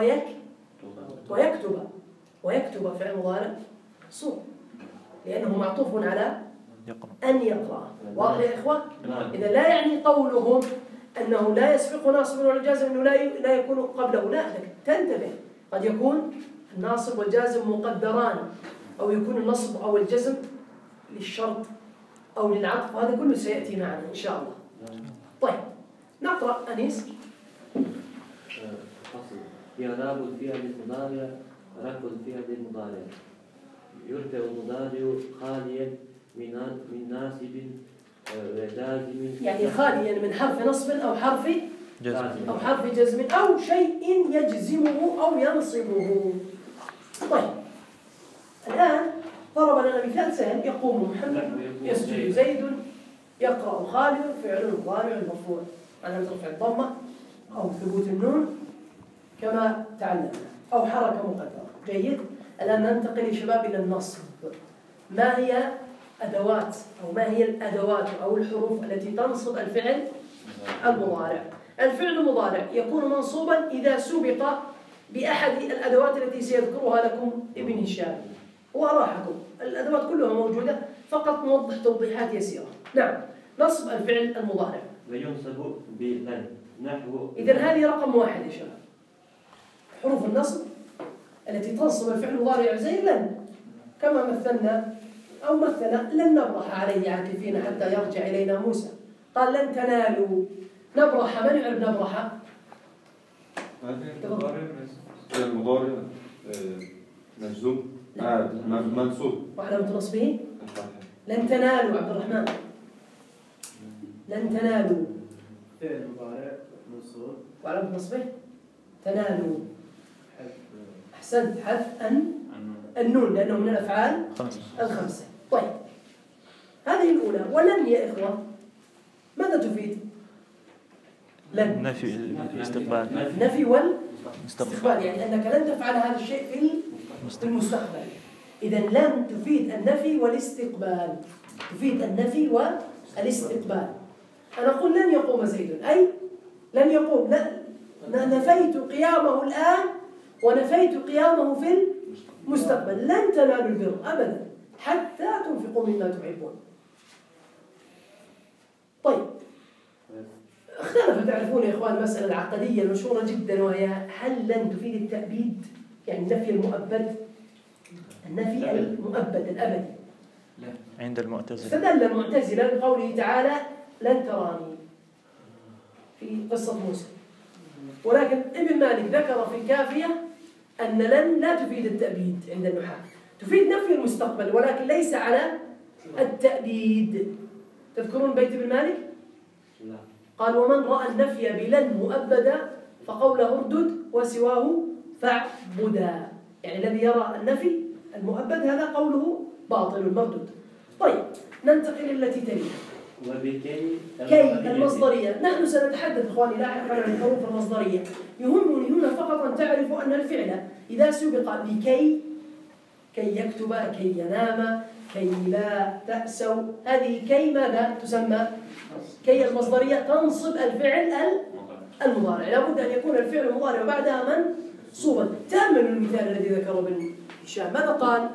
ويكتب فعل مضارع منصوب لأنه معطوف على أن يقرأ. واضح يا إخوة؟ إذا لا يعني قولهم أنه لا يسبق ناصب ولا جازم أنه لا يكون قبله، لا، تنتبه. قد يكون الناصب والجازم مقدران، أو يكون النصب أو الجزم للشرط أو للعطف، وهذا كله سيأتي معنا إن شاء الله. طيب نقرأ أنيس. إعراب الفعل المضارع رفع الفعل المضارع. يرفع المضارع خاليا من ناصب وجازم، يعني خاليا من حرف نصب أو حرف جزم أو شيء يجزمه أو ينصبه. طيب الآن ضرب لنا مثال سهل: يقوم محمد، يسجد زيد، يقرأ خالد. فعل مضارع مرفوع علامة رفع الضمة أو ثبوت النون كما تعلمنا، أو حركة مقدرة. جيد. الآن ننتقل يا شباب إلى النصب. ما هي أدوات أو ما هي الأدوات أو الحروف التي تنصب الفعل المضارع؟ الفعل المضارع يكون منصوبا إذا سبق بأحد الأدوات التي سيذكرها لكم ابن هشام وراحكم. الأدوات كلها موجودة، فقط نوضح توضيحات يسيرة. نعم، نصب الفعل المضارع وينصب بلن نحو. إذن هذه رقم 1 يا شباب. حروف النصب التي تنصب الفعل المضارع زي لن، كما مثلنا أو مثل: لن نبرح عليه عاكفين حتى يرجع إلينا موسى. قال: لن تنالوا. نبرح، من يعرف نبرح؟ المضارع مجزوم منصوب وعلامة نصبه لن تنالوا. عبد الرحمن، لن تنالوا فعل مضارع منصوب وعلامة نصبه تنالوا. أحسنت، حذف النون لأنه من الأفعال 5. طيب هذه الأولى. ولن يا إخوة ماذا تفيد؟ لن نفي الاستقبال، نفي والاستقبال، يعني أنك لن تفعل هذا الشيء في المستقبل. إذن لن تفيد النفي والاستقبال، تفيد النفي والاستقبال. أنا أقول لن يقوم زيد، أي لن يقوم، نفيت قيامه الآن ونفيت قيامه في المستقبل. لن تنالوا البر أبدا حتى تنفقوا مما تحبون. طيب اختلف، تعرفون يا إخوان المسألة العقدية المشهورة جدا، وهي: هل لن تفيد التأبيد؟ يعني النفي المؤبد، النفي المؤبد الأبدي. عند المعتزلة استدل المعتزلة بقوله تعالى: لن تراني في قصة موسى. ولكن ابن مالك ذكر في الكافية أن لن لا تفيد التأبيد عند النحاة، تفيد نفي المستقبل ولكن ليس على التأبيد. تذكرون بيت ابن مالك؟ لا. قال: ومن رأى النفي بلن مؤبدا فقوله اردد وسواه فاعبدا. يعني الذي يرى النفي المؤبد هذا قوله باطل مردود. طيب ننتقل التي تليها. كي المصدرية. نحن سنتحدث إخواني لاحقا عن الحروف المصدرية. يهمني هنا فقط أن تعرفوا أن الفعل إذا سبق بكي، كي يكتب، كي ينام، كي لا تأسوا، هذه كي ماذا تسمى؟ كي المصدرية تنصب الفعل المضارع. لابد أن يكون الفعل المضارع بعدها من؟ صوبا. تأملوا المثال الذي ذكره ابن هشام، ماذا قال؟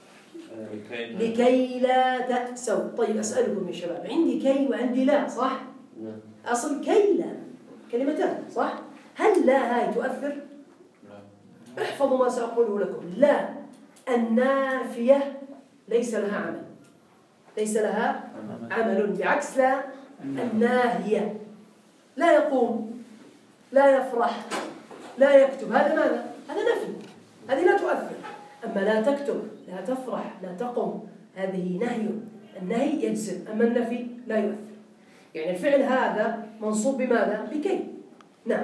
لكي لا تأسوا. طيب أسألكم يا شباب، عندي كي وعندي لا، صح؟ أصل كي لا كلمتان، صح؟ هل لا هاي تؤثر؟ احفظوا ما سأقوله لكم. لا النافية ليس لها عمل، ليس لها عمل، بعكس لا الناهية. لا يقوم، لا يفرح، لا يكتب، هذا ماذا؟ هذا نفي، هذه لا تؤثر. أما لا تكتب، لا تفرح، لا تقم، هذه نهي، النهي يجزم، أما النفي لا يؤثر. يعني الفعل هذا منصوب بماذا؟ بكي. نعم.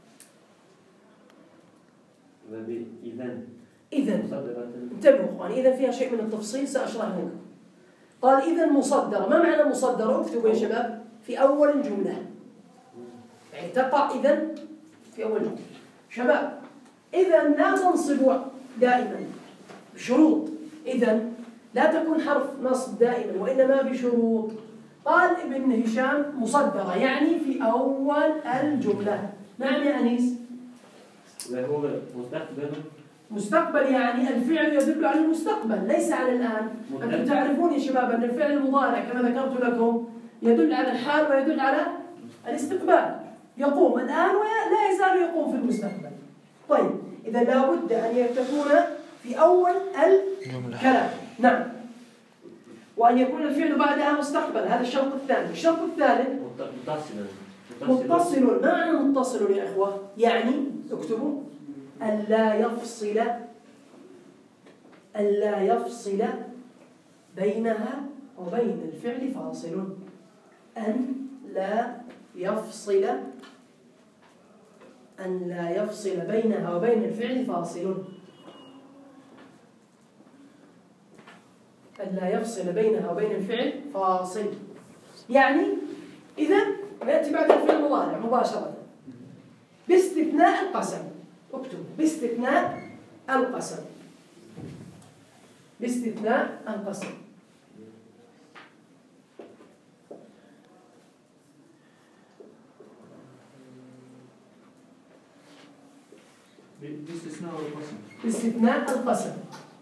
إذن انتبهوا اخواني، إذن فيها شيء من التفصيل سأشرحه لكم. قال إذن مصدرة. ما معنى مصدرة؟ اكتبوا يا شباب في أول الجملة، يعني تقع إذن في أول جملة. شباب إذن لا تنصب دائما بشروط، إذن لا تكون حرف نصب دائما وإنما بشروط. قال ابن هشام مصدرة يعني في أول الجملة. نعم يا أنيس؟ وهو مستقبل. مستقبل يعني الفعل يدل على المستقبل ليس على الآن. أنتم تعرفون يا شباب أن الفعل المضارع كما ذكرت لكم يدل على الحال ويدل على الاستقبال. يقوم الآن ولا يزال يقوم في المستقبل. طيب إذا لابد أن تكون في أول الكلام. نعم. وأن يكون الفعل بعدها مستقبل، هذا الشرط الثاني. الشرط الثالث متصل. ما معنى متصل يا إخوة؟ يعني اكتبوا ألا يفصل بينها وبين الفعل فاصل. أن لا يفصل بينها وبين الفعل فاصل. أن لا يفصل بينها وبين الفعل فاصل يعني إذا يأتي بعد الفعل المضارع مباشرة باستثناء القسم. اكتب باستثناء القسم. باستثناء القسم. باستثناء القسم.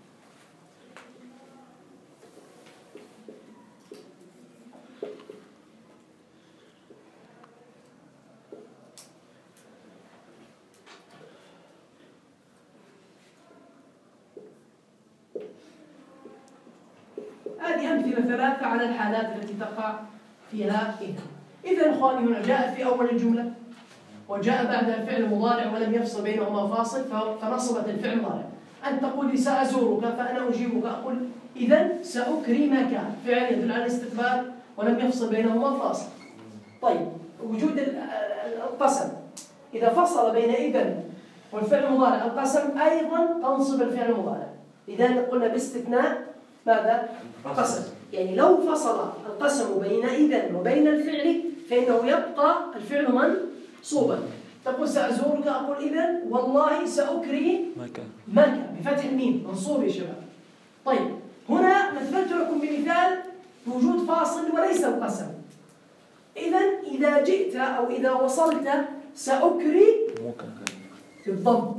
هذه أمثلة ثلاثة على الحالات التي تقع فيها إذا إخواني هنا جاء في أول الجملة وجاء بعدها الفعل المضارع ولم يفصل بينهما فاصل فنصبت الفعل المضارع. أن تقول لي سأزورك فأنا أجيبك أقول إذن سأكرمك، فعل يدل على الاستقبال ولم يفصل بينهما فاصل. طيب وجود القسم إذا فصل بين إذن والفعل المضارع القسم أيضا تنصب الفعل المضارع. إذا قلنا باستثناء ماذا؟ قسم. يعني لو فصل القسم بين إذن وبين الفعل فإنه يبقى الفعل منصوبا. تقول سأزورك أقول إذن والله سأكرمك بفتح الميم منصوب يا شباب. طيب هنا مثلت لكم بمثال بوجود فاصل وليس القسم. إذا جئت أو إذا وصلت سأكرمك بالضم.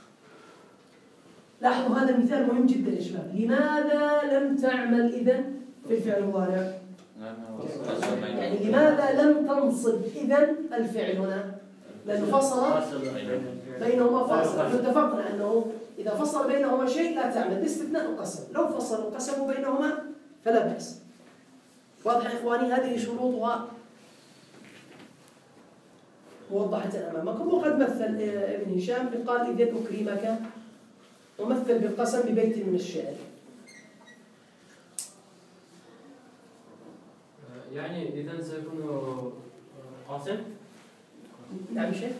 لاحظوا هذا المثال مهم جدا يا شباب. لماذا لم تعمل إذن في الفعل المضارع؟ يعني لماذا لم تنصب إذن الفعل هنا؟ لأنه فصل بينهما فاصل. اتفقنا أنه إذا فصل بينهما شيء لا تعمل باستثناء القسم. لو فصل القسم بينهما فلا بأس. واضح يا إخواني؟ هذه شروطها موضحة أمامكم. وقد مثل ابن هشام قال إذن أكرمك ومثل بالقسم ببيت من الشعر. يعني إذن سيكون قاسم؟ نعم شيخ.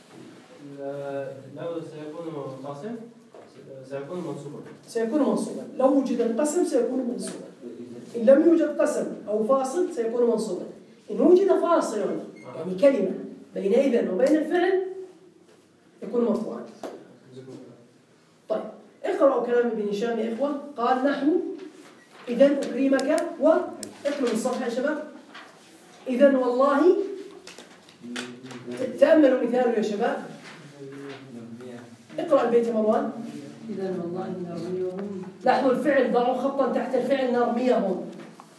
لو سيكون قاسم سيكون منصوبا. سيكون منصوبا. لو وجد القسم سيكون منصوبا. إن لم يوجد قسم أو فاصل سيكون منصوبا. إن وجد فاصل يعني كلمة بين إذن وبين الفعل يكون مرفوعا. طيب اقرأوا كلام ابن هشام يا إخوة. قال نحو إذن أكرمك واكتبوا الصفحة يا شباب. إذن والله تأملوا مثاله يا شباب. اقرأ البيت يا مروان. إذا والله نرميهم. لاحظوا الفعل، ضعوا خطا تحت الفعل نرميهم.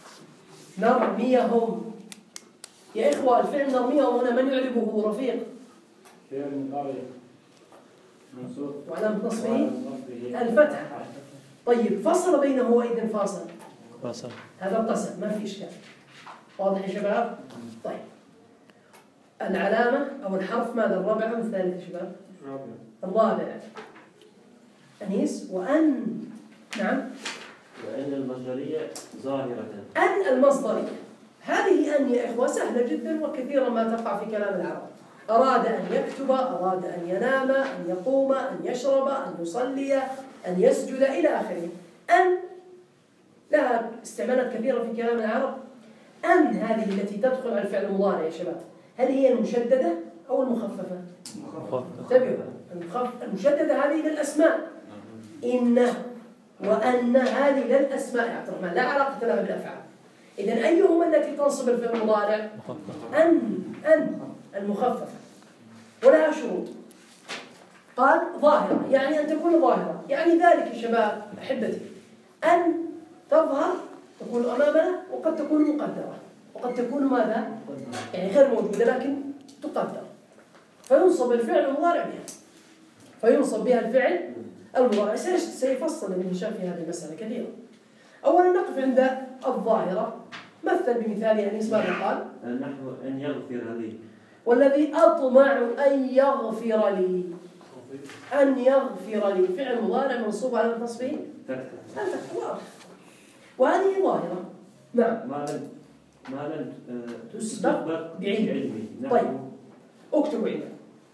نرميهم يا إخوة، الفعل نرميهم هنا من يعربه رفيق؟ فعل مضارع منصوب وعلامة نصبه الفتح. طيب فصل بينه وإذن فاصل، فاصل، هذا اتصل ما في إشكال. واضح يا شباب؟ طيب العلامة أو الحرف ماذا؟ الرابع أم الثالث يا شباب؟ الرابع. أنيس. وأن. نعم. وأن المصدرية ظاهرة. أن المصدرية، هذه أن يا إخوة سهلة جدا وكثيرا ما تقع في كلام العرب. أراد أن يكتب، أراد أن ينام، أن يقوم، أن يشرب، أن يصلي، أن يسجد إلى آخره. أن لها استعمالات كثيرة في كلام العرب. أن هذه التي تدخل على الفعل المضارع يا شباب، هل هي المشددة أو المخففة؟ انتبهوا، المشددة هذه للأسماء، إن وأن هذه للأسماء يا عبد الرحمن، لا علاقة لها بالأفعال. إذن أيهما التي تنصب الفعل المضارع؟ أن المخففة، ولها شروط. قال ظاهرة، يعني أن تكون ظاهرة، يعني ذلك يا شباب أحبتي أن تظهر، تكون أمامنا، وقد تكون مقدرة، وقد تكون ماذا؟ يعني غير موجودة لكن تقدر، فينصب الفعل المضارع بها، فينصب بها الفعل المضارع. سيفصل ابن هشام في هذه المسألة كثيرا. أولا نقف عند الظاهرة. مثل بمثال يعني اسمه قال النحو أن يغفر لي، والذي أطمع أن يغفر لي. أن يغفر لي فعل مضارع منصوب على النصب واضح، وهذه ظاهرة. نعم. ما لم تسبق بعلمي. طيب اكتبوا عندنا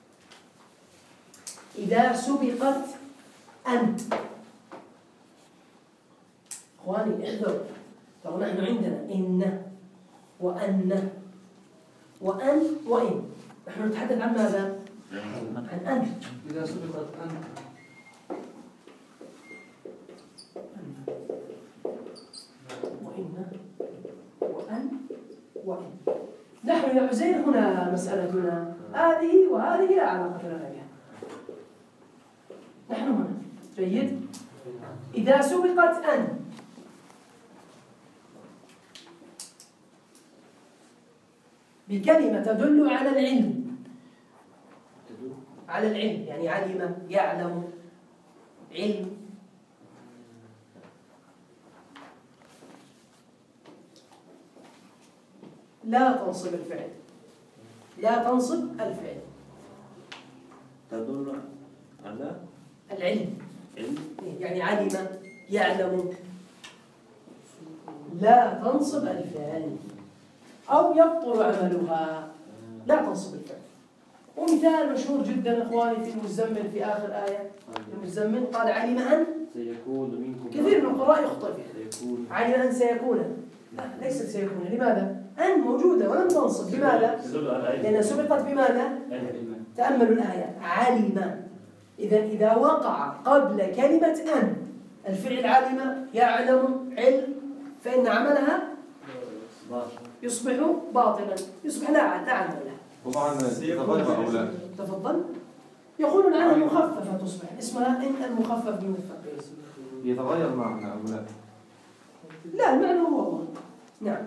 إذا سبقت أن. إخواني احذروا، ترى نحن عندنا إن وأن وأن وإن، نحن نتحدث عن ماذا؟ عن أن. إذا سبقت أن وإن وأن وإن. نحن يا عزير هنا مسألتنا هذه وهذه لا علاقة لنا بها. نحن هنا جيد. إذا سبقت أن بكلمة تدل على العلم، على العلم يعني علم، يعلم، علم، لا تنصب الفعل، لا تنصب الفعل. تدل على العلم، علم يعني علم، يعلم، لا تنصب الفعل. أو يبطل عملها، لا تنصب الفعل. ومثال مشهور جدا إخواني في المزمل في آخر آية، المزمل قال علم أن سيكون منكم، كثير من القراء يخطئ فيها. سيكون، علم أن سيكون، لا ليست سيكون. لماذا؟ أن موجودة ولم تنصب. لماذا؟ لأنها سبقت بماذا؟ تأملوا الآية، علم. إذا وقع قبل كلمة أن الفعل علم، يعلم، علم، فإن عملها يصبح باطلا، يصبح لا عمل له. طبعا تغير أو لا؟ تفضل. يقولون عنها مخففة تصبح اسمها إن المخفف من الثقيل. يتغير معنى أو لا؟ لا المعنى هو الله. نعم.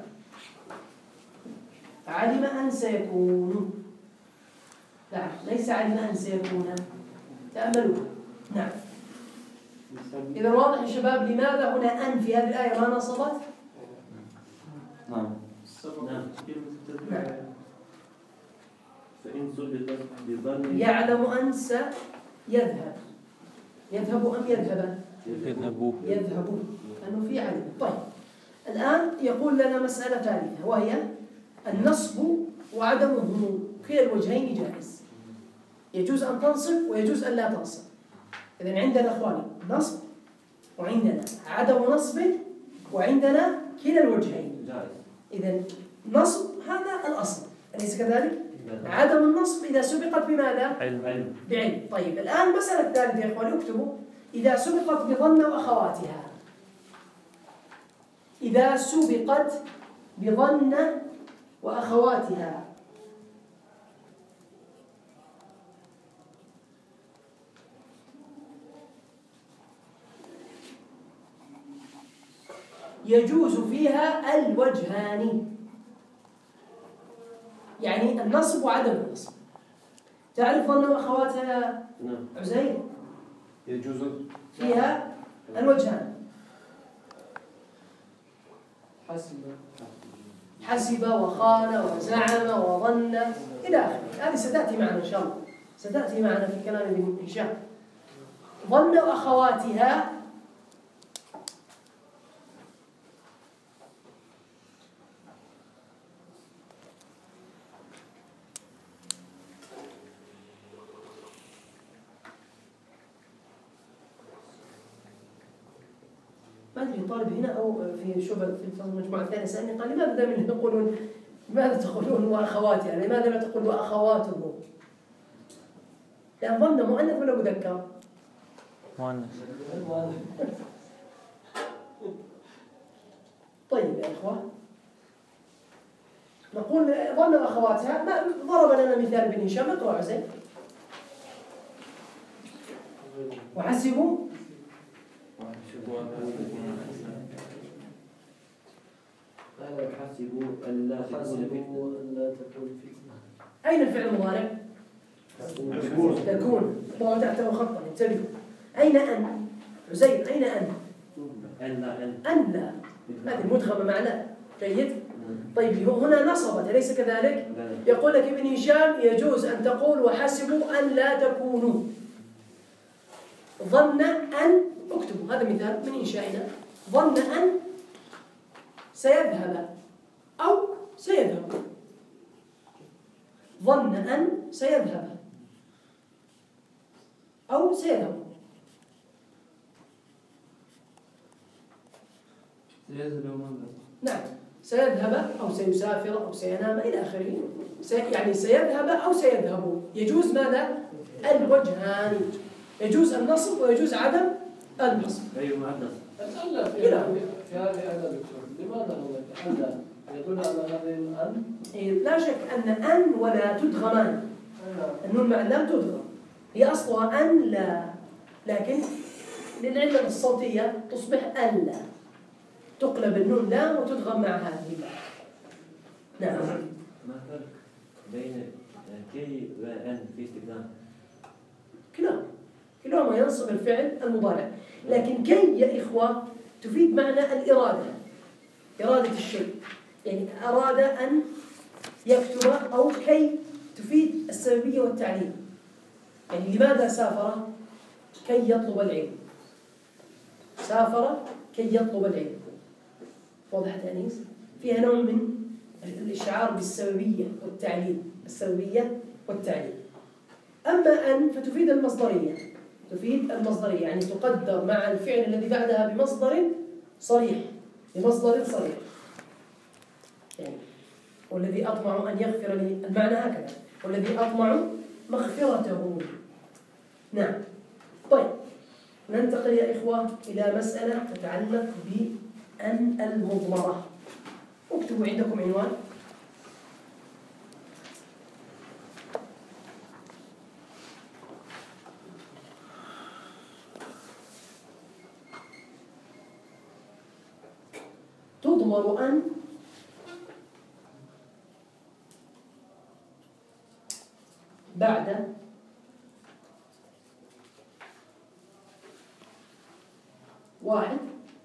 علم أن سيكون، لا ليس علم أن سيكون، تأملوا. نعم. إذا واضح يا شباب لماذا هنا أن في هذه الآية ما نصبت؟ نعم. نعم. فإن سبقت بظن يعلم أن سيذهب، يذهب أم يذهب؟ يذهب، لأنه في علم. طيب الآن يقول لنا مسألة ثالثة وهي النصب وعدمه، كلا الوجهين جائز، يجوز أن تنصب ويجوز أن لا تنصب. إذن عندنا أخواني نصب وعندنا عدم نصب وعندنا كلا الوجهين. إذن نصب هذا الأصل، أليس كذلك؟ عدم النصب إذا سبقت بماذا؟ علم. بعلم. طيب الآن المسألة الثالثة يا إخواني اكتبوا إذا سبقت بظن وأخواتها. إذا سبقت بظن وأخواتها. يجوز فيها الوجهان، يعني النصب وعدم النصب. تعرف ظن وأخواتها عزير؟ يجوز فيها الوجهان، حسب وخان وزعم وظن إلى آخره. هذه ستأتي معنا إن شاء الله، ستأتي معنا في كلام ابن هشام. ظن وأخواتها ما أدري طالب هنا أو في شبه في المجموعة الثانية سألني قال لماذا دائما يقولون لماذا تقولون وأخواتها؟ يعني لماذا لا تقول وأخواته؟ لأن ظن مؤنث ولا مذكر؟ مؤنث. طيب يا إخوة، نقول ظن وأخواتها. ما ضرب لنا مثال ابن هشام، اقرأ عزيز. وحسبوا حسبوا ألا تكون فتنة. أين الفعل المضارع؟ تكون. ضع تحته خطا، انتبهوا. أين أن؟ عزيز أين أن؟ أن لا، هذه مدغمة معناه. جيد؟ طيب هنا نصبت أليس كذلك؟ يقول لك ابن هشام يجوز أن تقول وحسبوا أن لا تكونوا. ظن أن، اكتبوا هذا مثال من إنشائنا. ظن أن سيذهب أو سيذهب. ظن أن سيذهب أو سيذهب. نعم، سيذهب أو سيسافر أو سينام إلى آخره. يعني سيذهب أو سيذهب. يجوز ماذا؟ الوجهان، يجوز النصب ويجوز عدم النصب. أيوة مع النصب. ألا في هذه ألا دكتور، لماذا هو ألا يدل على هذه الأن؟ لا شك أن ولا تدغمان. النون مع اللام تدغم، هي أصلها أن لا، لكن للعلة الصوتية تصبح أن لا، تقلب النون لام وتدغم مع هذه اللام. نعم. ما فرق بين كي وأن في استخدام؟ كلاهما ينصب الفعل المضارع، لكن كي يا إخوة تفيد معنى الإرادة، إرادة الشيء، يعني أراد أن يكتب، أو كي تفيد السببية والتعليل. يعني لماذا سافر؟ كي يطلب العلم. سافر كي يطلب العلم. واضح تأنيس؟ فيها نوع من الإشعار بالسببية والتعليل، السببية والتعليل. أما أن فتفيد المصدرية، تفيد المصدرية، يعني تقدر مع الفعل الذي بعدها بمصدر صريح، بمصدر صريح. يعني والذي أطمع أن يغفر لي، المعنى هكذا، والذي أطمع مغفرته. نعم. طيب ننتقل يا إخوة إلى مسألة تتعلق بأن المضمرة. اكتبوا عندكم عنوان. تضمر أن بعد واحد.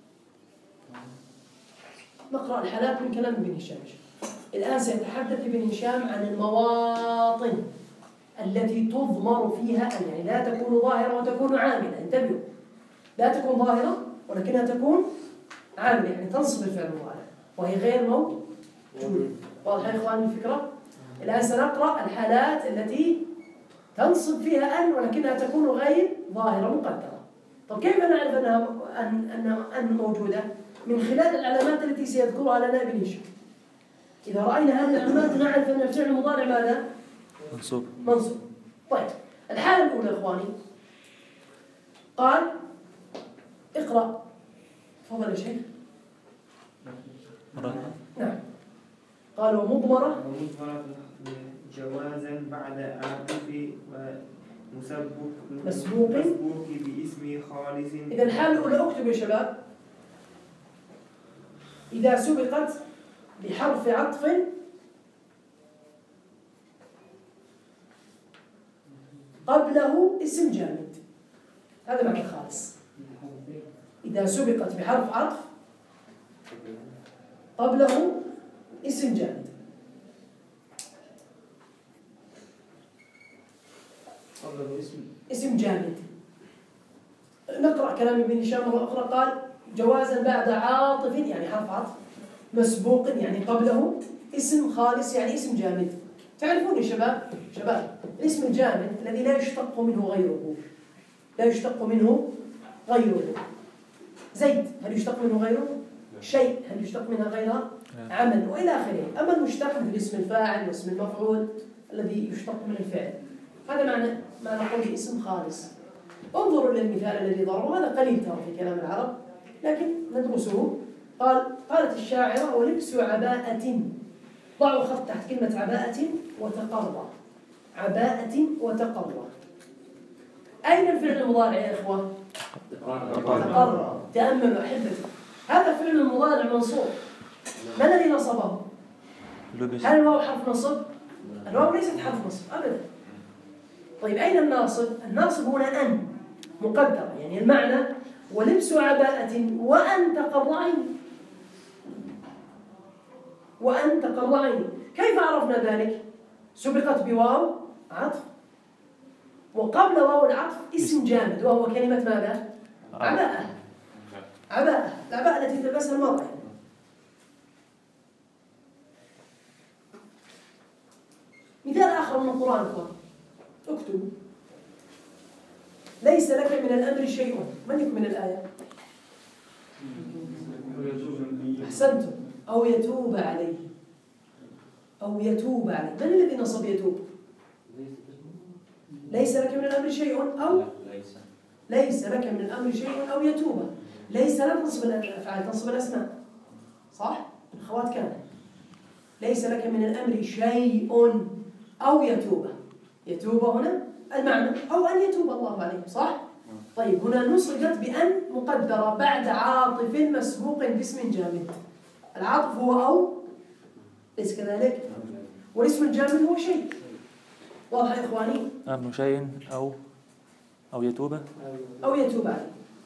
نقرأ الحالات من كلام ابن هشام. الآن سيتحدث ابن هشام عن المواطن التي تضمر فيها أن، يعني لا تكون ظاهرة وتكون عاملة. انتبهوا، لا تكون ظاهرة ولكنها تكون عاملة، يعني تنصب الفعل المضارع وهي غير موجودة. واضح يا إخواني الفكرة؟ الآن سنقرأ الحالات التي تنصب فيها أن ولكنها تكون غير ظاهرة مقدرة. طب كيف نعرف أنها أن موجودة؟ من خلال العلامات التي سيذكرها لنا ابن هشام. إذا رأينا هذه العلامات نعرف أن الفعل المضارع ماذا؟ منصوب. طيب الحالة الأولى إخواني، قال اقرأ. تفضل يا شيخ. نعم. قال ومضمرة جوازا بعد عاطف مسبوق باسم خالص. إذا الحالة الأولى اكتب يا شباب. إذا سبقت بحرف عطف قبله اسم جامد. هذا معنى خالص. إذا سبقت بحرف عطف قبله اسم جامد. اسم جامد. نقرأ كلام ابن هشام مرة أخرى. قال جوازا بعد عاطف يعني حرف عطف مسبوق يعني قبله اسم خالص يعني اسم جامد. تعرفون يا شباب الاسم الجامد الذي لا يشتق منه غيره، لا يشتق منه غيره. زيد هل يشتق منه غيره؟ شيء هل يشتق منها غيرها؟ عمل وإلى آخره. أما المشتق مثل اسم الفاعل واسم المفعول الذي يشتق من الفعل، هذا معنى قول اسم خالص. انظروا للمثال الذي ضربه، هذا قليل ترى في كلام العرب لكن ندرسه. قالت الشاعرة ولبس عباءة، ضعوا خط تحت كلمة عباءة وتقرى. عباءة وتقرى. أين الفعل المضارع يا إخوة؟ تقرى. تأملوا أحبتي، هذا فعل المضارع منصوب، ما الذي نصبه؟ هل الواو حرف نصب؟ الواو ليست حرف نصب أبدا. طيب أين الناصب؟ الناصب هنا أن مقدرة، يعني المعنى ولبس عباءة وأن تقر عيني، وأن تقر عيني. كيف عرفنا ذلك؟ سبقت بواو عطف وقبل واو العطف اسم جامد وهو كلمة ماذا؟ عباءة. عباءة، العباءة التي تلبسها المرأة. مثال آخر من القرآن اكتبوا ليس لك من الأمر شيء. من يكمل الآية؟ أحسنتم. أو يتوب عليه، أو يتوب عليه. من الذي نصب يتوب؟ ليس لك من الأمر شيء أو ليس لك من الأمر شيء أو يتوب. ليس لا تنصب الأفعال، تنصب الأسماء، صح؟ الأخوات كان ليس لك من الأمر شيء أو يتوب. يتوب هنا المعنى أو أن يتوب الله عليه، صح؟ طيب هنا نصبت بأن مقدرة بعد عاطف مسبوق باسم جامد. العاطف هو أو، ليس كذلك؟ والاسم الجامد هو شيء. واضح يا إخواني؟ أمر شيء أو يتوب أو يتوب عليه.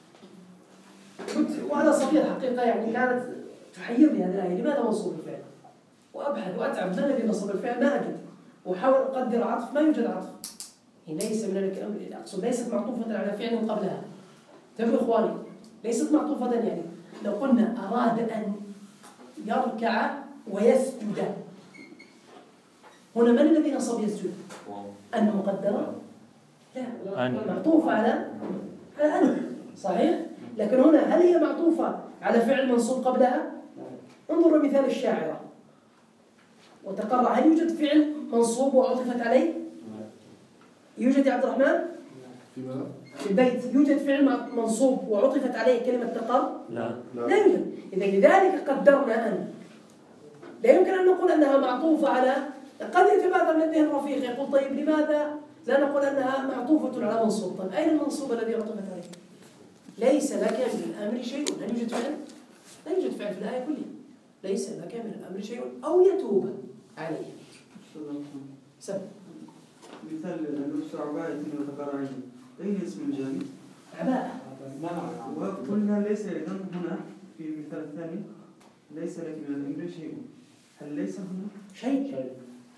وهذا صغير حقيقة، يعني كانت تحيرني هذه الآية، لماذا منصوب الفعل؟ وأبحث وأتعب ما الذي نصب الفعل ما أجد، وأحاول أقدر عطف ما يوجد عطف. ليس من الأمر، أقصد ليست معطوفة على فعل قبلها. انتبهوا إخواني، ليست معطوفة. يعني لو قلنا أراد أن يركع ويسجد، هنا من الذي نصب يسجد؟ أن مقدرة؟ لا، معطوفة على أن، صحيح؟ لكن هنا هل هي معطوفة على فعل منصوب قبلها؟ انظروا مثال الشاعرة وتقرأ. هل يوجد فعل منصوب وعطفت عليه؟ يوجد يا عبد الرحمن؟ في البيت يوجد فعل منصوب وعطفت عليه كلمة تقر؟ لا يوجد. إذا لذلك قدرنا أن. لا يمكن أن نقول أنها معطوفة على، قد يتبادر من الذهن الرفيق يقول طيب لماذا لا نقول أنها معطوفة على منصوب؟ طيب أين المنصوب الذي عطفت عليه؟ ليس لك من الأمر شيء. هل يوجد فعل؟ لا يوجد فعل في الآية كلها. ليس لك من الأمر شيء أو يتوب عليه. سبب مثال لبس عباءة وتقر عيني، أين اسم الجامد؟ عباءة. وقلنا ليس إذن هنا في المثال الثاني ليس لك من الأمر شيء. هل ليس هنا شيء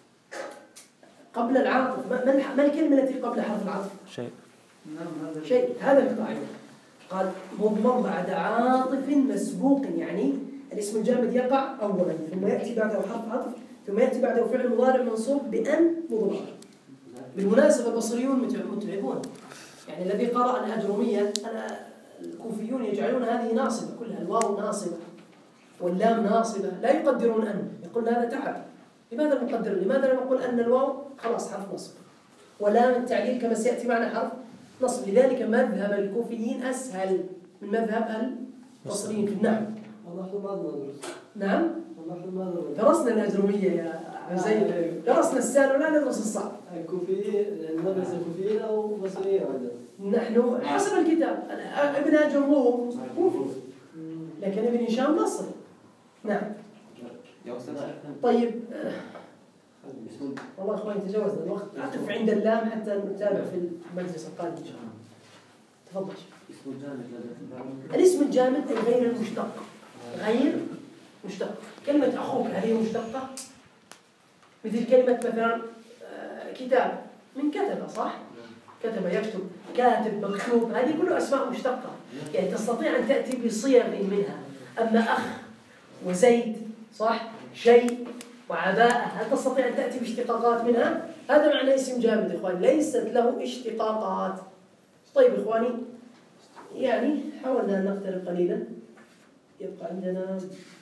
قبل العاطف؟ ما الكلمة التي قبل حرف العطف؟ شيء. نعم هذا شيء. هذا القاعدة. قال مضمر بعد عاطف مسبوق، يعني الاسم الجامد يقع أولا ثم يأتي بعده حرف عطف ثم يأتي بعده فعل مضارع منصوب بأن مضمر. بالمناسبة البصريون متعبون، يعني الذي قرأ الأجرومية الكوفيون يجعلون هذه ناصبة كلها، الواو ناصبة واللام ناصبة، لا يقدرون أن، يقول هذا تعب. لماذا نقدر؟ لماذا لا نقول أن الواو خلاص حرف نصب ولام التعليل كما سيأتي معنا حرف نصب؟ لذلك مذهب الكوفيين أسهل من مذهب البصريين في النحو. والله ما ندرس. نعم؟ والله ما ندرس. درسنا الأجرومية يا زين، درسنا السهل ولا ندرس الصعب. الكوفيين، المدرسة الكوفيين أو بصريين عندنا؟ نحن حسب الكتاب. ابن أجروم كوفي لكن ابن هشام بصري، نعم. يا أستاذ طيب والله اخواني تجاوزنا الوقت، اقف عند اللام حتى نتابع في المجلس القادم ان شاء الله. تفضل. اسم الجامد الاسم الجامد أي غير المشتق، غير مشتق. كلمة أخوك هذه مشتقة، مثل كلمة مثلا كتاب من كتب، صح؟ كتب يكتب، كاتب مكتوب، هذه كلها أسماء مشتقة، يعني تستطيع أن تأتي بصيغ منها. أما أخ وزيد، صح؟ شيء وعباءة، هل تستطيع أن تأتي باشتقاقات منها؟ هذا معنى اسم جامد إخواني، ليست له اشتقاقات. طيب إخواني، يعني حاولنا أن نقترب قليلا، يبقى عندنا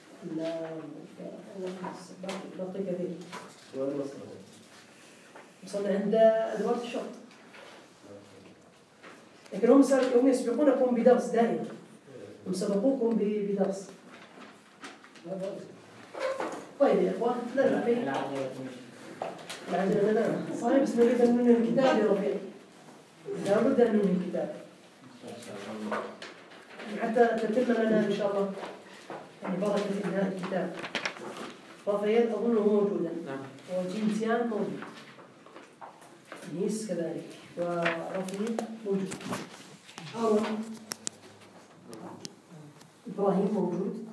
باقي كثير. وصلنا عند أدوات الشرط، لكن هم يسبقونكم بدرس دائما، هم سبقوكم بدرس. طيب يا إخوان، لا في العجلة لا صحيح، بس نريد أن ننهي الكتاب يا رفيق، لا بد أن ننهي الكتاب حتى تتم لنا إن شاء الله يعني بركة في انتهاء الكتاب. رافائيل أظنه موجودا، وجينسيان موجود، نيس كذلك، ورافائيل موجود، إبراهيم موجود.